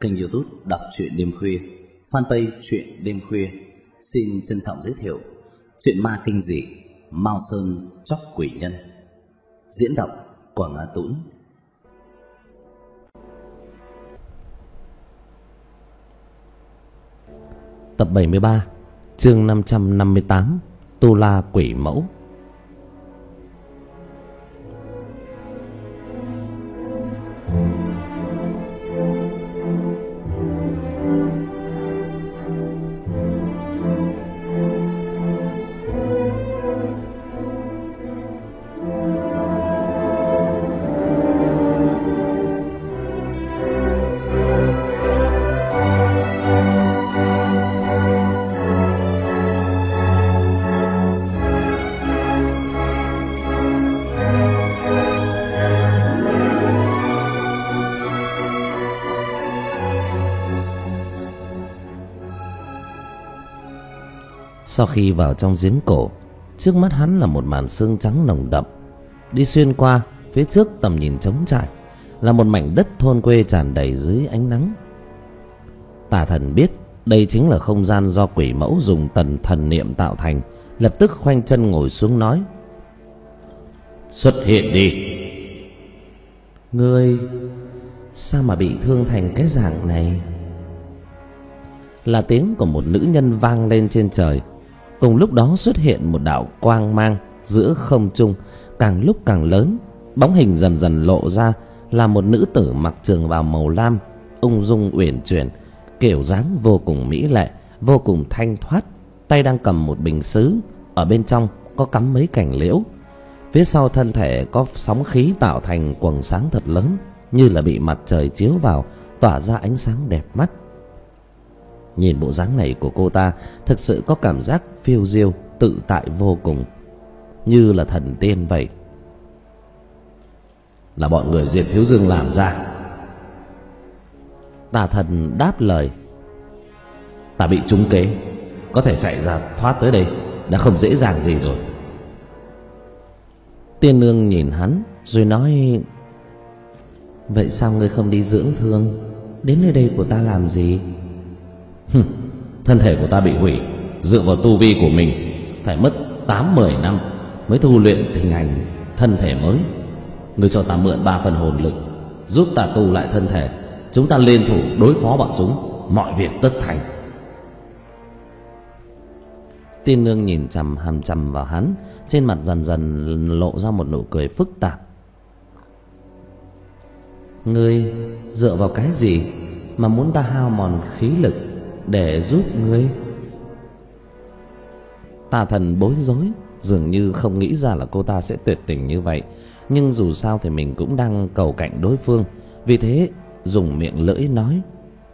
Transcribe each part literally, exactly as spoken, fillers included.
kênh YouTube Đọc truyện đêm khuya, fanpage truyện đêm khuya. Xin trân trọng giới thiệu truyện ma kinh dị Mao Sơn Chóc Quỷ Nhân. Diễn đọc Quảng Á Tũng. Tập bảy mươi ba, chương năm trăm năm mươi tám, Tu La Quỷ Mẫu. Sau khi vào trong giếng cổ, trước mắt hắn là một màn sương trắng nồng đậm. Đi xuyên qua, phía trước tầm nhìn trống trải là một mảnh đất thôn quê tràn đầy dưới ánh nắng. Tà Thần biết đây chính là không gian do quỷ mẫu dùng tần thần niệm tạo thành, lập tức khoanh chân ngồi xuống nói: "Xuất hiện đi." "Ngươi sao mà bị thương thành cái dạng này?" Là tiếng của một nữ nhân vang lên trên trời. Cùng lúc đó xuất hiện một đạo quang mang giữa không trung, càng lúc càng lớn. Bóng hình dần dần lộ ra là một nữ tử mặc trường bào màu lam, ung dung uyển chuyển, kiểu dáng vô cùng mỹ lệ, vô cùng thanh thoát. Tay đang cầm một bình sứ, ở bên trong có cắm mấy cành liễu. Phía sau thân thể có sóng khí tạo thành quầng sáng thật lớn, như là bị mặt trời chiếu vào, tỏa ra ánh sáng đẹp mắt. Nhìn bộ dáng này của cô ta, thực sự có cảm giác phiêu diêu tự tại vô cùng, như là thần tiên vậy. "Là bọn người Diệp Thiếu Dương làm ra." Tà Thần đáp lời: "Ta bị trúng kế, có thể chạy ra thoát tới đây đã không dễ dàng gì rồi." Tiên Nương nhìn hắn rồi nói: "Vậy sao ngươi không đi dưỡng thương, đến nơi đây của ta làm gì?" "Hừm, thân thể của ta bị hủy, dựa vào tu vi của mình phải mất tám mười năm mới tu luyện thành hành thân thể mới. Ngươi cho ta mượn ba phần hồn lực, giúp ta tu lại thân thể, chúng ta liên thủ đối phó bọn chúng, mọi việc tất thành." Tiên Nương nhìn chằm hằm chằm vào hắn, trên mặt dần dần lộ ra một nụ cười phức tạp. "Ngươi dựa vào cái gì mà muốn ta hao mòn khí lực để giúp ngươi?" Tà Thần bối rối, dường như không nghĩ ra là cô ta sẽ tuyệt tình như vậy. Nhưng dù sao thì mình cũng đang cầu cạnh đối phương, vì thế dùng miệng lưỡi nói: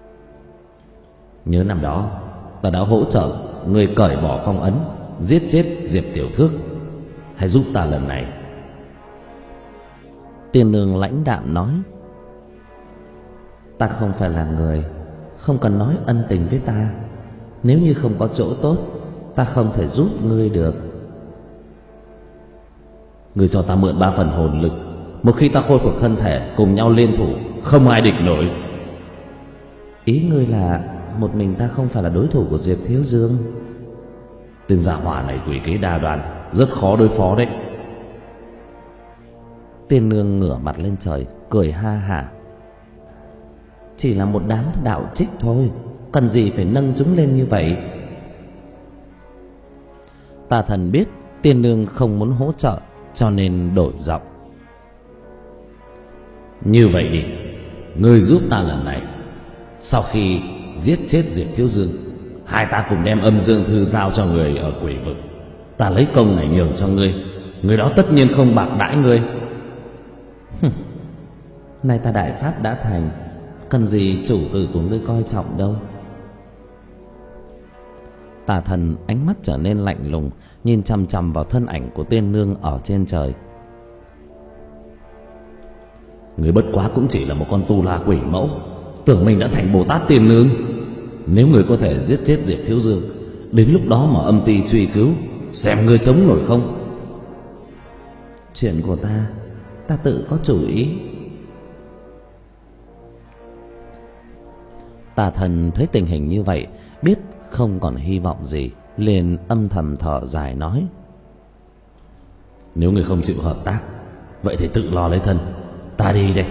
"Nhớ năm đó ta đã hỗ trợ ngươi cởi bỏ phong ấn, giết chết Diệp Tiểu Thước, hãy giúp ta lần này." Tiên Nương lãnh đạm nói: "Ta không phải là người, không cần nói ân tình với ta. Nếu như không có chỗ tốt, ta không thể giúp ngươi được." "Ngươi cho ta mượn ba phần hồn lực, một khi ta khôi phục thân thể, cùng nhau liên thủ, không ai địch nổi." "Ý ngươi là một mình ta không phải là đối thủ của Diệp Thiếu Dương?" "Tên gia hỏa này quỷ kế đa đoan, rất khó đối phó đấy." Tiên Nương ngửa mặt lên trời cười ha hả: "Chỉ là một đám đạo trích thôi, cần gì phải nâng chúng lên như vậy?" Tà Thần biết Tiên Nương không muốn hỗ trợ, cho nên đổi giọng: "Như vậy đi, ngươi giúp ta lần này, sau khi giết chết Diệp Thiếu Dương, hai ta cùng đem âm dương thư giao cho người ở quỷ vực. Ta lấy công này nhường cho ngươi, người đó tất nhiên không bạc đãi ngươi." "Nay ta đại pháp đã thành, cần gì chủ tử của ngươi coi trọng đâu." Tà Thần ánh mắt trở nên lạnh lùng, nhìn chằm chằm vào thân ảnh của Tiên Nương ở trên trời. "Ngươi bất quá cũng chỉ là một con tu la quỷ mẫu, tưởng mình đã thành Bồ Tát Tiên Nương. Nếu ngươi có thể giết chết Diệp Thiếu Dương, đến lúc đó mà âm ty truy cứu, xem ngươi chống nổi không?" "Chuyện của ta, ta tự có chủ ý." Tà thần thấy tình hình như vậy, biết không còn hy vọng gì, liền âm thầm thở dài nói: Nếu người không chịu hợp tác, vậy thì tự lo lấy thân, ta đi đây.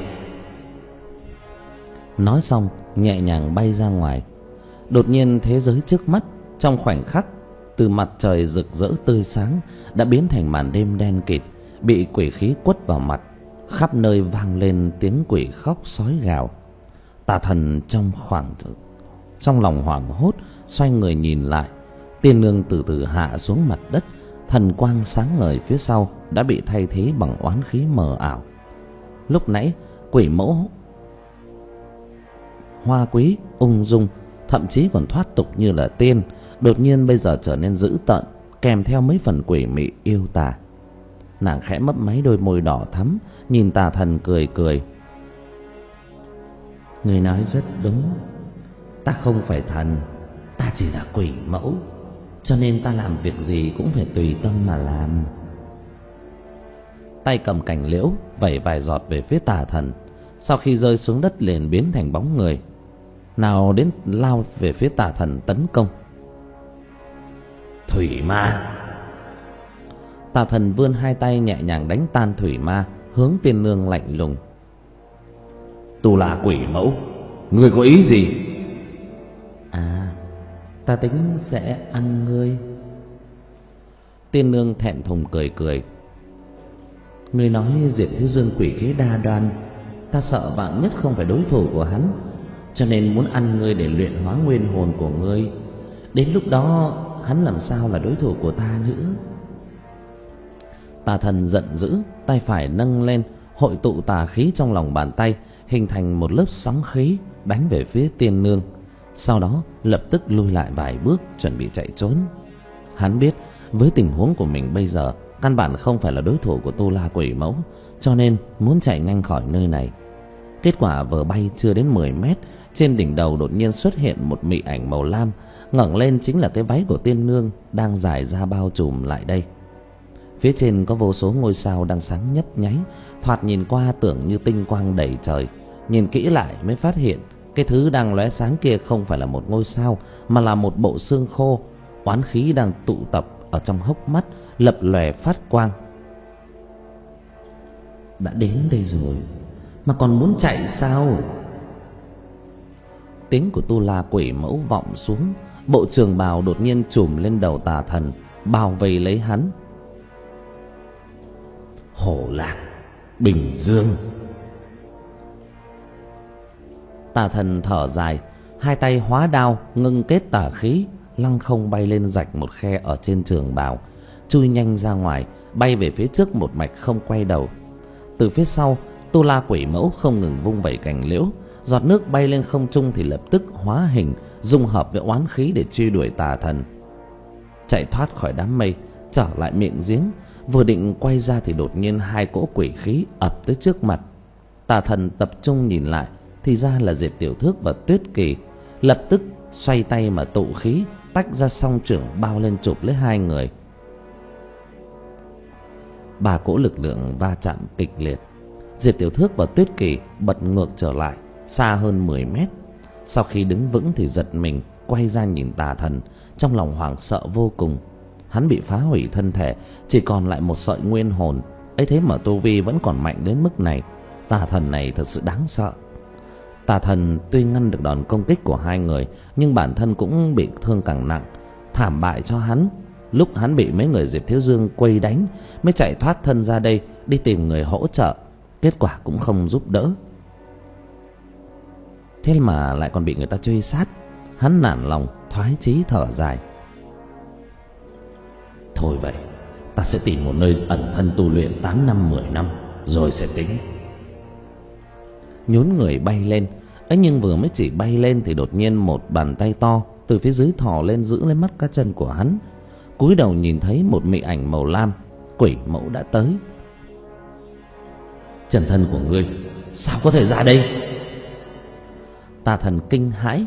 Nói xong nhẹ nhàng bay ra ngoài. Đột nhiên thế giới trước mắt trong khoảnh khắc, từ mặt trời rực rỡ tươi sáng đã biến thành màn đêm đen kịt, bị quỷ khí quất vào mặt. Khắp nơi vang lên tiếng quỷ khóc sói gào. Tà thần trong khoảng trong lòng hoảng hốt, xoay người nhìn lại. Tiên nương từ từ hạ xuống mặt đất, thần quang sáng ngời phía sau đã bị thay thế bằng oán khí mờ ảo. Lúc nãy quỷ mẫu hoa quý ung dung, thậm chí còn thoát tục như là tiên, đột nhiên bây giờ trở nên dữ tợn, kèm theo mấy phần quỷ mị yêu tà. Nàng khẽ mấp máy đôi môi đỏ thắm, nhìn tà thần cười cười: Người nói rất đúng, ta không phải thần, ta chỉ là quỷ mẫu, cho nên ta làm việc gì cũng phải tùy tâm mà làm. Tay cầm cành liễu vẩy vài giọt về phía tà thần, sau khi rơi xuống đất liền biến thành bóng người, nào đến lao về phía tà thần tấn công. Thủy ma! Tà thần vươn hai tay nhẹ nhàng đánh tan thủy ma, hướng tiên nương lạnh lùng: Tu là quỷ mẫu, ngươi có ý gì? À, ta tính sẽ ăn ngươi. Tiên nương thẹn thùng cười cười: Ngươi nói Diệp Thiếu Dương quỷ kế đa đoan, ta sợ vạn nhất không phải đối thủ của hắn, cho nên muốn ăn ngươi để luyện hóa nguyên hồn của ngươi. Đến lúc đó hắn làm sao là đối thủ của ta nữa? Tà thần giận dữ, tay phải nâng lên, hội tụ tà khí trong lòng bàn tay, hình thành một lớp sóng khí đánh về phía tiên nương. Sau đó lập tức lùi lại vài bước, chuẩn bị chạy trốn. Hắn biết với tình huống của mình bây giờ căn bản không phải là đối thủ của Tu La quỷ mẫu, cho nên muốn chạy nhanh khỏi nơi này. Kết quả vừa bay chưa đến mười mét, trên đỉnh đầu đột nhiên xuất hiện một mị ảnh màu lam, ngẩng lên chính là cái váy của tiên nương đang dài ra bao trùm lại đây. Phía trên có vô số ngôi sao đang sáng nhấp nháy, thoạt nhìn qua tưởng như tinh quang đầy trời. Nhìn kỹ lại mới phát hiện cái thứ đang lóe sáng kia không phải là một ngôi sao, mà là một bộ xương khô. Oán khí đang tụ tập ở trong hốc mắt, lập lòe phát quang. Đã đến đây rồi mà còn muốn chạy sao? Tiếng của Tu La quỷ mẫu vọng xuống, bộ trường bào đột nhiên trùm lên đầu tà thần, bao vây lấy hắn. Hổ Lạc, Bình Dương. Tà thần thở dài, hai tay hóa đao ngưng kết tà khí, lăng không bay lên rạch một khe ở trên trường bào, chui nhanh ra ngoài, bay về phía trước một mạch không quay đầu. Từ phía sau, Tu La quỷ mẫu không ngừng vung vẩy cành liễu, giọt nước bay lên không trung thì lập tức hóa hình, dung hợp với oán khí để truy đuổi tà thần. Chạy thoát khỏi đám mây, trở lại miệng giếng, vừa định quay ra thì đột nhiên hai cỗ quỷ khí ập tới trước mặt. Tà thần tập trung nhìn lại thì ra là Diệp Tiểu Thước và Tuyết Kỳ, lập tức xoay tay mà tụ khí, tách ra song trưởng bao lên chụp lấy hai người. Ba cỗ lực lượng va chạm kịch liệt, Diệp Tiểu Thước và Tuyết Kỳ bật ngược trở lại xa hơn mười mét. Sau khi đứng vững thì giật mình quay ra nhìn tà thần, trong lòng hoảng sợ vô cùng. Hắn bị phá hủy thân thể, chỉ còn lại một sợi nguyên hồn, ấy thế mà tu vi vẫn còn mạnh đến mức này. Tà thần này thật sự đáng sợ. Tà thần tuy ngăn được đòn công kích của hai người, nhưng bản thân cũng bị thương càng nặng, thảm bại cho hắn. Lúc hắn bị mấy người Diệp Thiếu Dương quây đánh, mới chạy thoát thân ra đây đi tìm người hỗ trợ, kết quả cũng không giúp đỡ. Thế mà lại còn bị người ta truy sát. Hắn nản lòng thoái chí thở dài. Thôi vậy, ta sẽ tìm một nơi ẩn thân tu luyện tám năm mười năm rồi sẽ tính. Nhún người bay lên, ấy nhưng vừa mới chỉ bay lên thì đột nhiên một bàn tay to từ phía dưới thò lên giữ lấy mắt cá chân của hắn. Cúi đầu nhìn thấy một mị ảnh màu lam, quỷ mẫu đã tới. Chân thân của ngươi sao có thể ra đây? Tà thần kinh hãi.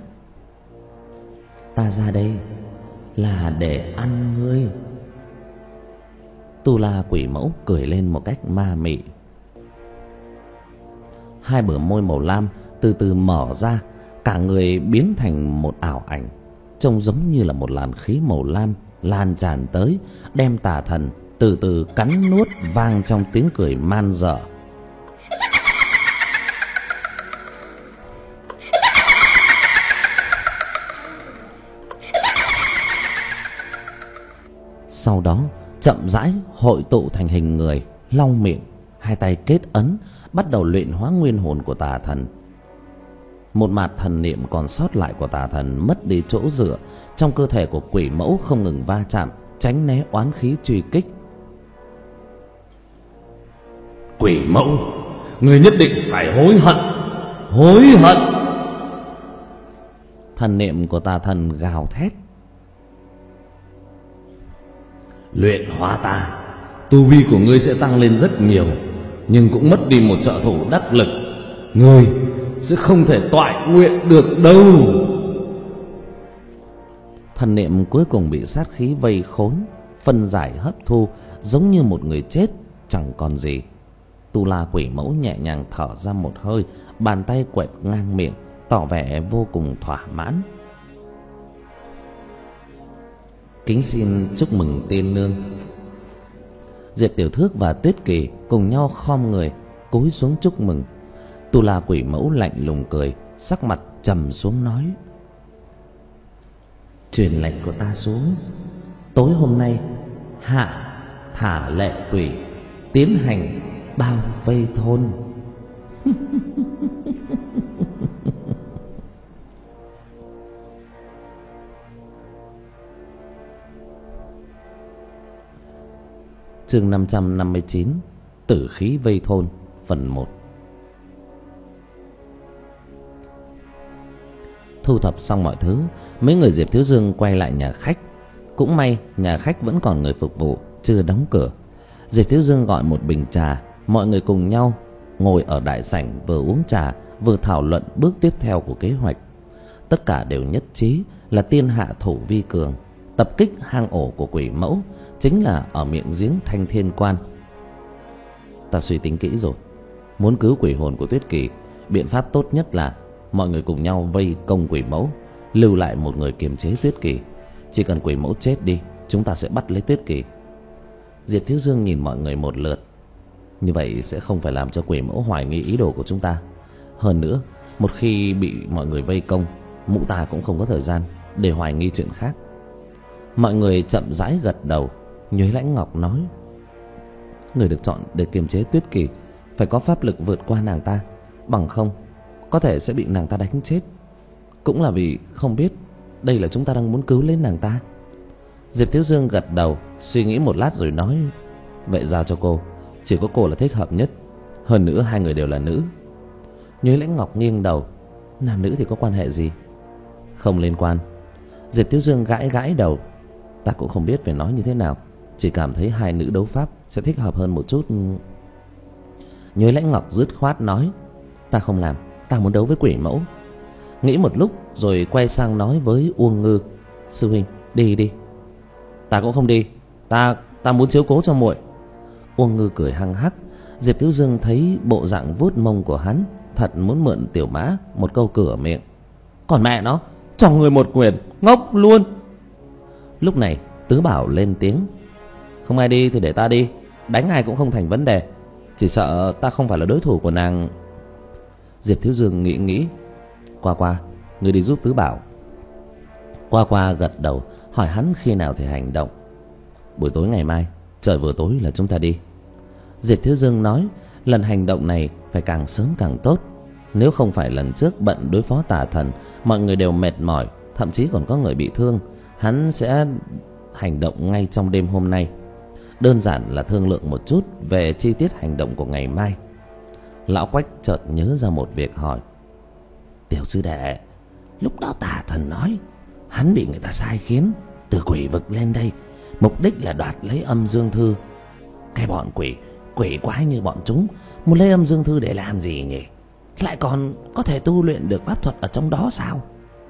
Ta ra đây là để ăn ngươi. Tu La quỷ mẫu cười lên một cách ma mị. Hai bờ môi màu lam từ từ mở ra, cả người biến thành một ảo ảnh, trông giống như là một làn khí màu lam lan tràn tới, đem tà thần từ từ cắn nuốt, vang trong tiếng cười man dở. Sau đó chậm rãi hội tụ thành hình người, lau miệng, hai tay kết ấn, bắt đầu luyện hóa nguyên hồn của tà thần. Một mạt thần niệm còn sót lại của tà thần mất đi chỗ dựa, trong cơ thể của quỷ mẫu không ngừng va chạm, tránh né oán khí truy kích. Quỷ mẫu, người nhất định phải hối hận, hối hận. Thần niệm của tà thần gào thét. Luyện hóa ta, tu vi của ngươi sẽ tăng lên rất nhiều, nhưng cũng mất đi một trợ thủ đắc lực. Ngươi sẽ không thể toại nguyện được đâu. Thần niệm cuối cùng bị sát khí vây khốn, phân giải hấp thu, giống như một người chết chẳng còn gì. Tu La quỷ mẫu nhẹ nhàng thở ra một hơi, bàn tay quẹt ngang miệng, tỏ vẻ vô cùng thỏa mãn. Kính xin chúc mừng tiên nương. Diệp Tiểu Thước và Tuyết Kỳ cùng nhau khom người cúi xuống chúc mừng. Tu La quỷ mẫu lạnh lùng cười, sắc mặt trầm xuống nói: truyền lệnh của ta xuống, tối hôm nay hạ thả lệ quỷ, tiến hành bao vây thôn. Chương năm trăm năm mươi chín, tử khí vây thôn, phần một. Thu thập xong mọi thứ, mấy người Diệp Thiếu Dương quay lại nhà khách. Cũng may nhà khách vẫn còn người phục vụ, chưa đóng cửa. Diệp Thiếu Dương gọi một bình trà, mọi người cùng nhau ngồi ở đại sảnh, vừa uống trà vừa thảo luận bước tiếp theo của kế hoạch. Tất cả đều nhất trí là tiên hạ thủ vi cường, tập kích hang ổ của quỷ mẫu, chính là ở miệng giếng Thanh Thiên Quan. Ta suy tính kỹ rồi, muốn cứu quỷ hồn của Tuyết Kỳ, biện pháp tốt nhất là mọi người cùng nhau vây công quỷ mẫu, lưu lại một người kiềm chế Tuyết Kỳ. Chỉ cần quỷ mẫu chết đi, chúng ta sẽ bắt lấy Tuyết Kỳ. Diệp Thiếu Dương nhìn mọi người một lượt. Như vậy sẽ không phải làm cho quỷ mẫu hoài nghi ý đồ của chúng ta. Hơn nữa, một khi bị mọi người vây công, mụ ta cũng không có thời gian để hoài nghi chuyện khác. Mọi người chậm rãi gật đầu. Nhuế Lãnh Ngọc nói: người được chọn để kiềm chế Tuyết Kỳ phải có pháp lực vượt qua nàng ta, bằng không có thể sẽ bị nàng ta đánh chết. Cũng là vì không biết đây là chúng ta đang muốn cứu lấy nàng ta. Diệp Thiếu Dương gật đầu, suy nghĩ một lát rồi nói: vậy giao cho cô, chỉ có cô là thích hợp nhất. Hơn nữa hai người đều là nữ. Nhuế Lãnh Ngọc nghiêng đầu: nam nữ thì có quan hệ gì? Không liên quan. Diệp Thiếu Dương gãi gãi đầu: ta cũng không biết phải nói như thế nào, chỉ cảm thấy hai nữ đấu pháp sẽ thích hợp hơn một chút. Nhuế Lãnh Ngọc dứt khoát nói: ta không làm, ta muốn đấu với quỷ mẫu. Nghĩ một lúc rồi quay sang nói với Uông Ngư: sư huynh, đi đi. Ta cũng không đi, ta ta muốn chiếu cố cho muội. Uông Ngư cười hăng hắc. Diệp Thiếu Dương thấy bộ dạng vuốt mông của hắn, thật muốn mượn Tiểu Mã một câu cửa miệng. Còn mẹ nó, cho người một quyền, ngốc luôn. Lúc này Tứ Bảo lên tiếng: không ai đi thì để ta đi, đánh ai cũng không thành vấn đề, chỉ sợ ta không phải là đối thủ của nàng. Diệp Thiếu Dương nghĩ nghĩ: Qua Qua, người đi giúp Tứ Bảo. Qua Qua gật đầu, hỏi hắn khi nào thì hành động. Buổi tối ngày mai, trời vừa tối là chúng ta đi. Diệp Thiếu Dương nói: lần hành động này phải càng sớm càng tốt. Nếu không phải lần trước bận đối phó tà thần, mọi người đều mệt mỏi, thậm chí còn có người bị thương, hắn sẽ hành động ngay trong đêm hôm nay. Đơn giản là thương lượng một chút về chi tiết hành động của ngày mai. Lão Quách chợt nhớ ra một việc hỏi: Tiểu sư đệ, lúc đó tà thần nói hắn bị người ta sai khiến từ quỷ vực lên đây, mục đích là đoạt lấy âm dương thư. Cái bọn quỷ quỷ quái như bọn chúng muốn lấy âm dương thư để làm gì nhỉ? Lại còn có thể tu luyện được pháp thuật ở trong đó sao?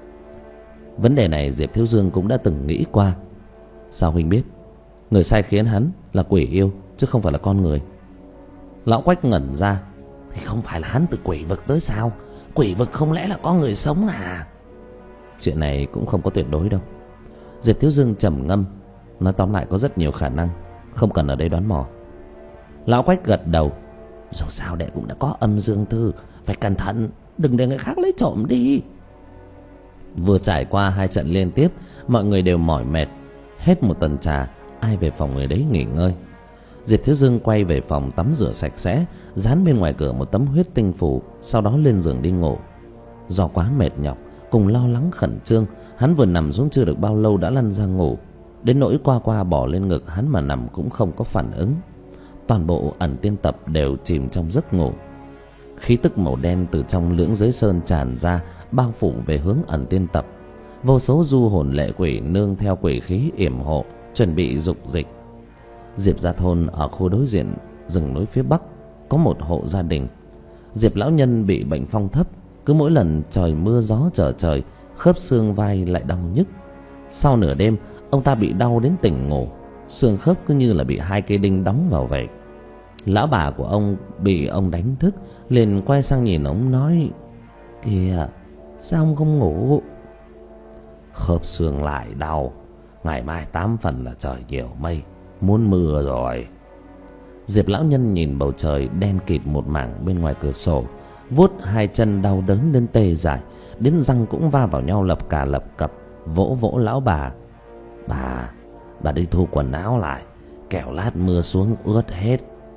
Vấn đề này Diệp Thiếu Dương cũng đã từng nghĩ qua. Sao huynh biết? Người sai khiến hắn là quỷ yêu chứ không phải là con người. Lão Quách ngẩn ra: thì không phải là hắn từ quỷ vực tới sao? Quỷ vực không lẽ là có người sống à? Chuyện này cũng không có tuyệt đối đâu. Diệp Thiếu Dương trầm ngâm, nói tóm lại có rất nhiều khả năng, không cần ở đây đoán mò. Lão Quách gật đầu. Dù sao đệ cũng đã có âm dương thư, phải cẩn thận, đừng để người khác lấy trộm đi. Vừa trải qua hai trận liên tiếp, mọi người đều mỏi mệt. Hết một tuần trà, ai về phòng người đấy nghỉ ngơi. Diệp Thiếu Dương quay về phòng tắm rửa sạch sẽ, dán bên ngoài cửa một tấm huyết tinh phù, sau đó lên giường đi ngủ. Do quá mệt nhọc cùng lo lắng khẩn trương, hắn vừa nằm xuống chưa được bao lâu đã lăn ra ngủ. Đến nỗi qua qua bỏ lên ngực hắn mà nằm cũng không có phản ứng. Toàn bộ ẩn tiên tập đều chìm trong giấc ngủ. Khí tức màu đen từ trong lưỡng giới sơn tràn ra, bao phủ về hướng ẩn tiên tập. Vô số du hồn lệ quỷ nương theo quỷ khí yểm hộ, chuẩn bị dục dịch. Diệp gia thôn ở khu đối diện rừng núi phía bắc có một hộ gia đình. Diệp lão nhân bị bệnh phong thấp, cứ mỗi lần trời mưa gió trở trời, khớp xương vai lại đau nhức. Sau nửa đêm, ông ta bị đau đến tỉnh ngủ, xương khớp cứ như là bị hai cây đinh đóng vào vậy. Lão bà của ông bị ông đánh thức, liền quay sang nhìn ông nói: Kìa, sao ông không ngủ? Khớp xương lại đau, ngày mai tám phần là trời nhiều mây, muốn mưa rồi. Diệp lão nhân nhìn bầu trời đen kịt một mảng bên ngoài cửa sổ, vuốt hai chân đau đớn đến tê dại, đến răng cũng va vào nhau lập cà lập cập, vỗ vỗ lão bà: Bà, bà đi thu quần áo lại, kẻo lát mưa xuống ướt hết.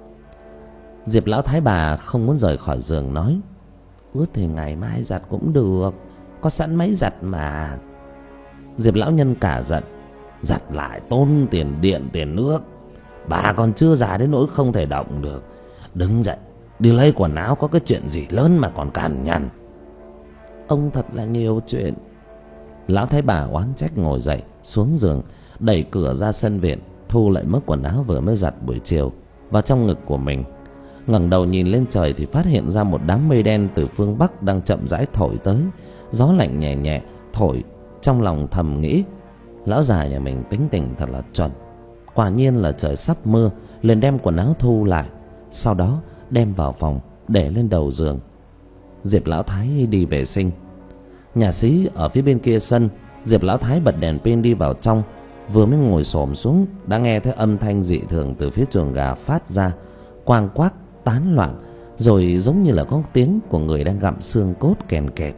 Diệp lão thái bà không muốn rời khỏi giường, nói: Ướt thì ngày mai giặt cũng được, có sẵn máy giặt mà. Diệp lão nhân cả giận: Giặt lại tốn tiền điện tiền nước, bà còn chưa già đến nỗi không thể động được. Đứng dậy đi lấy quần áo, có cái chuyện gì lớn mà còn cằn nhằn. Ông thật là nhiều chuyện. Lão thái bà oán trách ngồi dậy xuống giường, đẩy cửa ra sân viện, thu lại mớ quần áo vừa mới giặt buổi chiều vào trong ngực của mình. Ngẩng đầu nhìn lên trời thì phát hiện ra một đám mây đen từ phương bắc đang chậm rãi thổi tới. Gió lạnh nhẹ nhẹ thổi, trong lòng thầm nghĩ: Lão già nhà mình tính tình thật là chuẩn. Quả nhiên là trời sắp mưa, liền đem quần áo thu lại, sau đó đem vào phòng để lên đầu giường. Diệp lão thái đi vệ sinh. Nhà xí ở phía bên kia sân. Diệp lão thái bật đèn pin đi vào trong, vừa mới ngồi xổm xuống đã nghe thấy âm thanh dị thường từ phía chuồng gà phát ra, quang quác tán loạn, rồi giống như là có tiếng của người đang gặm xương cốt kèn kẹt.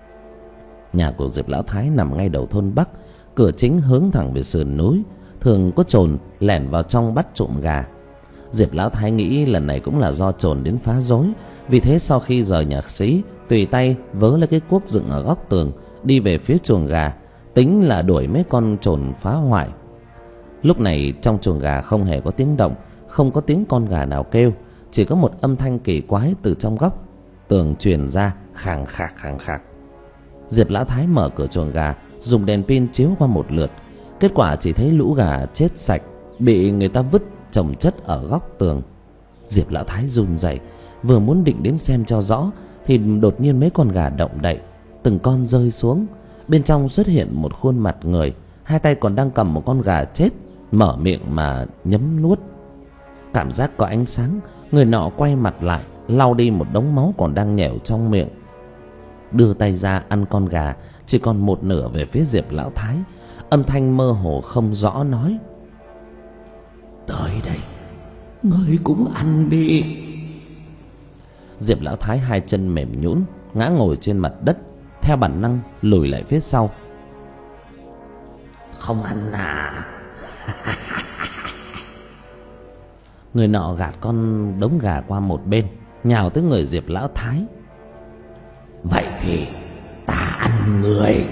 Nhà của Diệp lão thái nằm ngay đầu thôn bắc, cửa chính hướng thẳng về sườn núi, thường có trồn lẻn vào trong bắt trộm gà. Diệp lão thái nghĩ lần này cũng là do trồn đến phá rối, vì thế sau khi rời nhà xí, tùy tay vớ lấy cái cuốc dựng ở góc tường, đi về phía chuồng gà, tính là đuổi mấy con trồn phá hoại. Lúc này trong chuồng gà không hề có tiếng động, không có tiếng con gà nào kêu, chỉ có một âm thanh kỳ quái từ trong góc tường truyền ra, khàng khạc khàng khạc. Diệp lão thái mở cửa chuồng gà, dùng đèn pin chiếu qua một lượt, kết quả chỉ thấy lũ gà chết sạch, bị người ta vứt chồng chất ở góc tường. Diệp lão thái run rẩy, vừa muốn định đến xem cho rõ thì đột nhiên mấy con gà động đậy, từng con rơi xuống. Bên trong xuất hiện một khuôn mặt người, hai tay còn đang cầm một con gà chết, mở miệng mà nhấm nuốt. Cảm giác có ánh sáng, người nọ quay mặt lại, lau đi một đống máu còn đang nhẻo trong miệng, đưa tay ra ăn con gà chỉ còn một nửa về phía Diệp lão thái. Âm thanh mơ hồ không rõ nói: Tới đây, ngươi cũng ăn đi. Diệp lão thái hai chân mềm nhũn ngã ngồi trên mặt đất, theo bản năng lùi lại phía sau. Không ăn à? Người nọ gạt con đống gà qua một bên, nhào tới người Diệp lão thái. Vậy thì ta ăn người.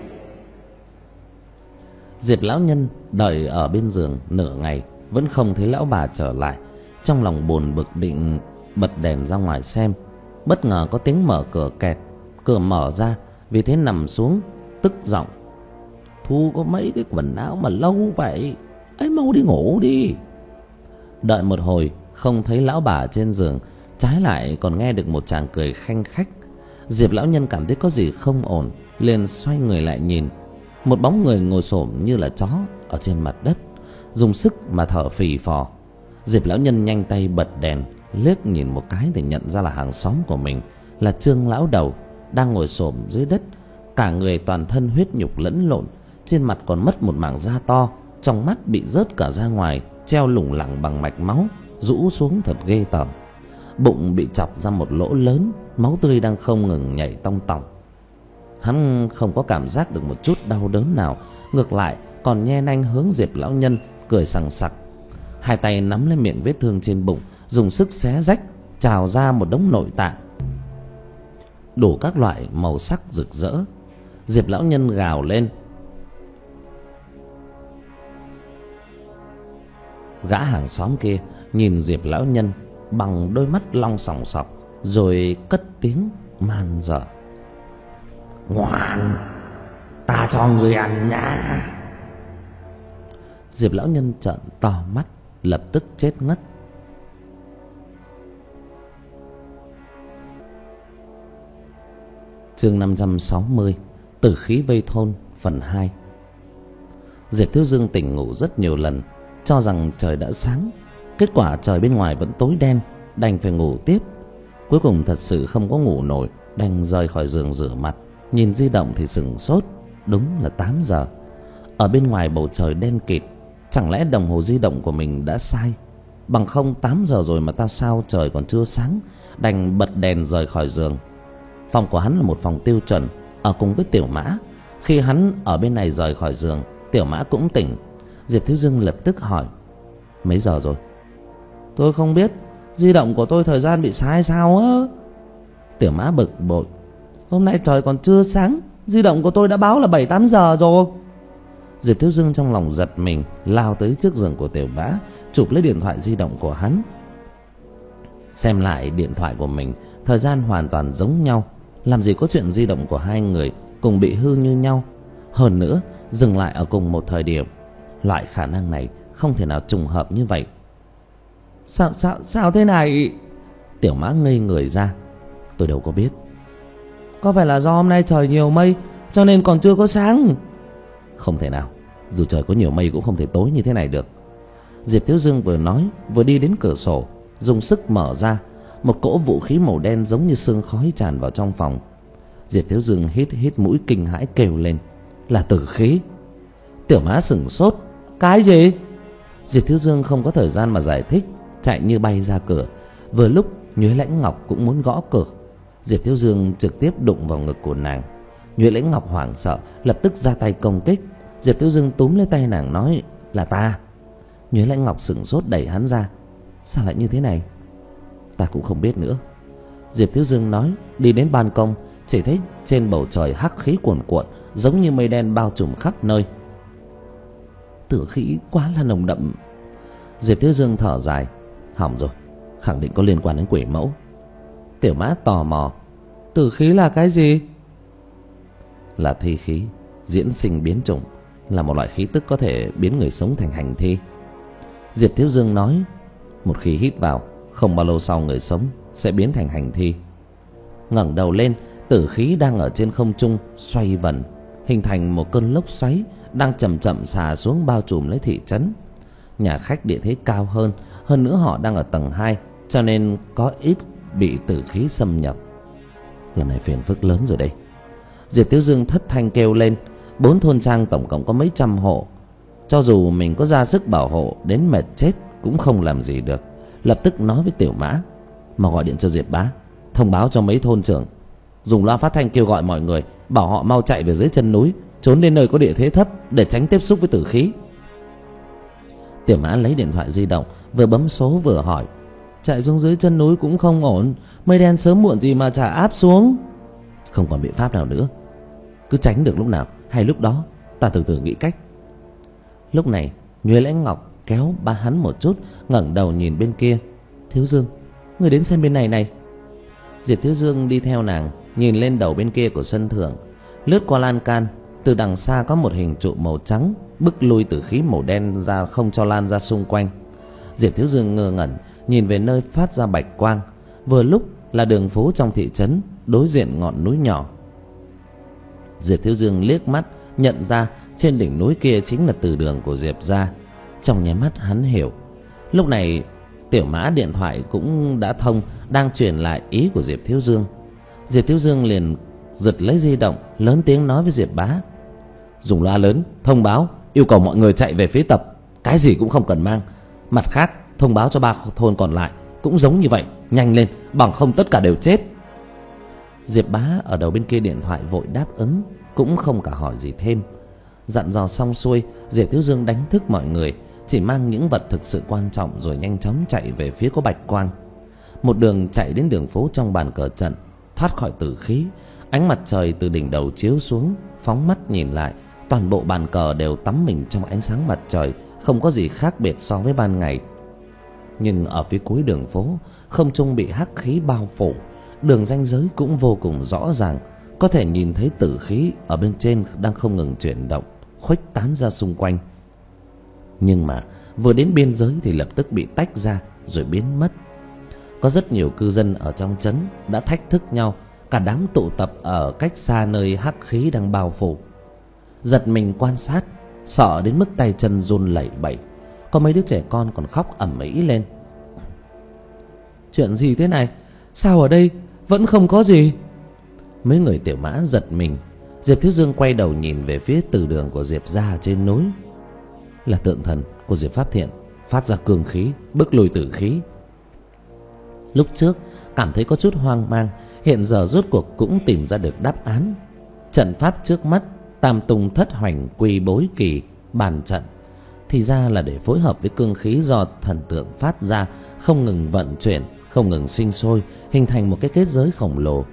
Diệp lão nhân đợi ở bên giường nửa ngày vẫn không thấy lão bà trở lại, trong lòng buồn bực định bật đèn ra ngoài xem. Bất ngờ có tiếng mở cửa kẹt, cửa mở ra, vì thế nằm xuống tức giọng: Thu có mấy cái quần áo mà lâu vậy, ấy mau đi ngủ đi. Đợi một hồi không thấy lão bà trên giường, trái lại còn nghe được một tràng cười khanh khách. Diệp lão nhân cảm thấy có gì không ổn, liền xoay người lại nhìn. Một bóng người ngồi xổm như là chó ở trên mặt đất, dùng sức mà thở phì phò. Diệp lão nhân nhanh tay bật đèn, liếc nhìn một cái thì nhận ra là hàng xóm của mình, là Trương lão đầu. đang ngồi xổm dưới đất, cả người toàn thân huyết nhục lẫn lộn, trên mặt còn mất một mảng da to, trong mắt bị rớt cả ra ngoài, treo lủng lẳng bằng mạch máu rũ xuống thật ghê tởm. Bụng bị chọc ra một lỗ lớn, máu tươi đang không ngừng nhảy tong tòng. Hắn không có cảm giác được một chút đau đớn nào, ngược lại còn nhe nanh hướng Diệp lão nhân cười sằng sặc. Hai tay nắm lấy miệng vết thương trên bụng, dùng sức xé rách, trào ra một đống nội tạng đủ các loại màu sắc rực rỡ. Diệp lão nhân gào lên. Gã hàng xóm kia nhìn Diệp lão nhân bằng đôi mắt long sòng sọc, rồi cất tiếng man dợ. Ngoan, ta cho người ăn nhá. Diệp lão nhân trợn to mắt, lập tức chết ngất. Chương năm trăm sáu mươi, tử khí vây thôn phần hai. Diệp Thiếu Dương tỉnh ngủ rất nhiều lần, cho rằng trời đã sáng, kết quả trời bên ngoài vẫn tối đen, đành phải ngủ tiếp. Cuối cùng thật sự không có ngủ nổi, đành rời khỏi giường rửa mặt, nhìn di động thì sửng sốt, đúng là tám giờ. Ở bên ngoài bầu trời đen kịt, chẳng lẽ đồng hồ di động của mình đã sai? Bằng không tám giờ rồi mà ta sao trời còn chưa sáng, đành bật đèn rời khỏi giường. Phòng của hắn là một phòng tiêu chuẩn, ở cùng với Tiểu Mã. Khi hắn ở bên này rời khỏi giường, Tiểu Mã cũng tỉnh. Diệp Thiếu Dương lập tức hỏi: mấy giờ rồi? Tôi không biết, di động của tôi thời gian bị sai sao á. Tiểu Mã bực bội: hôm nay trời còn chưa sáng, di động của tôi đã báo là bảy tám giờ rồi. Diệp Thiếu Dương trong lòng giật mình, lao tới trước giường của Tiểu Mã, chụp lấy điện thoại di động của hắn. Xem lại điện thoại của mình, thời gian hoàn toàn giống nhau. Làm gì có chuyện di động của hai người cùng bị hư như nhau, hơn nữa dừng lại ở cùng một thời điểm. Loại khả năng này không thể nào trùng hợp như vậy. Sao sao sao thế này? Tiểu Mã ngây người ra. Tôi đâu có biết. Có phải là do hôm nay trời nhiều mây cho nên còn chưa có sáng? Không thể nào, dù trời có nhiều mây cũng không thể tối như thế này được. Diệp Thiếu Dương vừa nói vừa đi đến cửa sổ, dùng sức mở ra. Một cỗ vũ khí màu đen giống như sương khói tràn vào trong phòng. Diệp Thiếu Dương hít hít mũi kinh hãi kêu lên: là tử khí. Tiểu Mã sửng sốt: cái gì? Diệp Thiếu Dương không có thời gian mà giải thích, chạy như bay ra cửa. Vừa lúc Nhuế Lãnh Ngọc cũng muốn gõ cửa, Diệp Thiếu Dương trực tiếp đụng vào ngực của nàng. Nhuế Lãnh Ngọc hoảng sợ, lập tức ra tay công kích. Diệp Thiếu Dương túm lấy tay nàng nói: là ta. Nhuế Lãnh Ngọc sửng sốt đẩy hắn ra: sao lại như thế này? Ta cũng không biết nữa. Diệp Thiếu Dương nói, đi đến ban công, chỉ thấy trên bầu trời hắc khí cuồn cuộn, giống như mây đen bao trùm khắp nơi. Tử khí quá là nồng đậm. Diệp Thiếu Dương thở dài: hỏng rồi, khẳng định có liên quan đến quỷ mẫu. Tiểu Mã tò mò: tử khí là cái gì? Là thi khí, diễn sinh biến chủng, là một loại khí tức có thể biến người sống thành hành thi. Diệp Thiếu Dương nói: một khi hít vào, không bao lâu sau người sống sẽ biến thành hành thi. Ngẩng đầu lên, tử khí đang ở trên không trung xoay vần, hình thành một cơn lốc xoáy đang chậm chậm xà xuống bao trùm lấy thị trấn. Nhà khách địa thế cao hơn, hơn nữa họ đang ở tầng hai, cho nên có ít bị tử khí xâm nhập. Lần này phiền phức lớn rồi đây. Diệp Thiếu Dương thất thanh kêu lên. Bốn thôn trang tổng cộng có mấy trăm hộ, cho dù mình có ra sức bảo hộ đến mệt chết cũng không làm gì được. Lập tức nói với Tiểu Mã: mà gọi điện cho Diệp Bá, thông báo cho mấy thôn trưởng, dùng loa phát thanh kêu gọi mọi người, bảo họ mau chạy về dưới chân núi, trốn đến nơi có địa thế thấp để tránh tiếp xúc với tử khí. Tiểu Mã lấy điện thoại di động, vừa bấm số vừa hỏi: chạy xuống dưới chân núi cũng không ổn, mây đen sớm muộn gì mà chả áp xuống. Không còn biện pháp nào nữa, cứ tránh được lúc nào hay lúc đó, ta từ từ nghĩ cách. Lúc này Nhuế Lãnh Ngọc kéo ba hắn một chút, ngẩng đầu nhìn bên kia: Thiếu Dương, người đến xem bên này này. Diệp Thiếu Dương đi theo nàng, nhìn lên đầu bên kia của sân thượng, lướt qua lan can. Từ đằng xa có một hình trụ màu trắng bức lui tử khí màu đen ra, không cho lan ra xung quanh. Diệp Thiếu Dương ngơ ngẩn nhìn về nơi phát ra bạch quang. Vừa lúc là đường phố trong thị trấn, đối diện ngọn núi nhỏ. Diệp Thiếu Dương liếc mắt nhận ra trên đỉnh núi kia chính là từ đường của Diệp gia. Trong nháy mắt hắn hiểu. Lúc này Tiểu Mã điện thoại cũng đã thông, đang truyền lại ý của Diệp Thiếu Dương. Diệp Thiếu Dương liền giật lấy di động, lớn tiếng nói với Diệp Bá: dùng loa lớn thông báo yêu cầu mọi người chạy về phía tập, cái gì cũng không cần mang. Mặt khác thông báo cho ba thôn còn lại cũng giống như vậy, nhanh lên, bằng không tất cả đều chết. Diệp Bá ở đầu bên kia điện thoại vội đáp ứng, cũng không cả hỏi gì thêm. Dặn dò xong xuôi, Diệp Thiếu Dương đánh thức mọi người, chỉ mang những vật thực sự quan trọng rồi nhanh chóng chạy về phía có bạch quang. Một đường chạy đến đường phố trong bàn cờ trận, thoát khỏi tử khí. Ánh mặt trời từ đỉnh đầu chiếu xuống, phóng mắt nhìn lại, toàn bộ bàn cờ đều tắm mình trong ánh sáng mặt trời, không có gì khác biệt so với ban ngày. Nhưng ở phía cuối đường phố, không trung bị hắc khí bao phủ, đường ranh giới cũng vô cùng rõ ràng, có thể nhìn thấy tử khí ở bên trên đang không ngừng chuyển động, khuếch tán ra xung quanh. Nhưng mà vừa đến biên giới thì lập tức bị tách ra rồi biến mất. Có rất nhiều cư dân ở trong trấn đã thách thức nhau, cả đám tụ tập ở cách xa nơi hắc khí đang bao phủ. Giật mình quan sát, sợ đến mức tay chân run lẩy bẩy. Có mấy đứa trẻ con còn khóc ầm ĩ lên. Chuyện gì thế này? Sao ở đây vẫn không có gì? Mấy người tiểu mã giật mình. Diệp Thiếu Dương quay đầu nhìn về phía từ đường của Diệp gia trên núi. Là tượng thần của Diệp Pháp Thiện phát ra cường khí, bức lùi tử khí. Lúc trước cảm thấy có chút hoang mang, hiện giờ rốt cuộc cũng tìm ra được đáp án. Trận pháp trước mắt, tam tung thất hoành quy bối kỳ bàn trận, thì ra là để phối hợp với cương khí do thần tượng phát ra, không ngừng vận chuyển, không ngừng sinh sôi, hình thành một cái kết giới khổng lồ.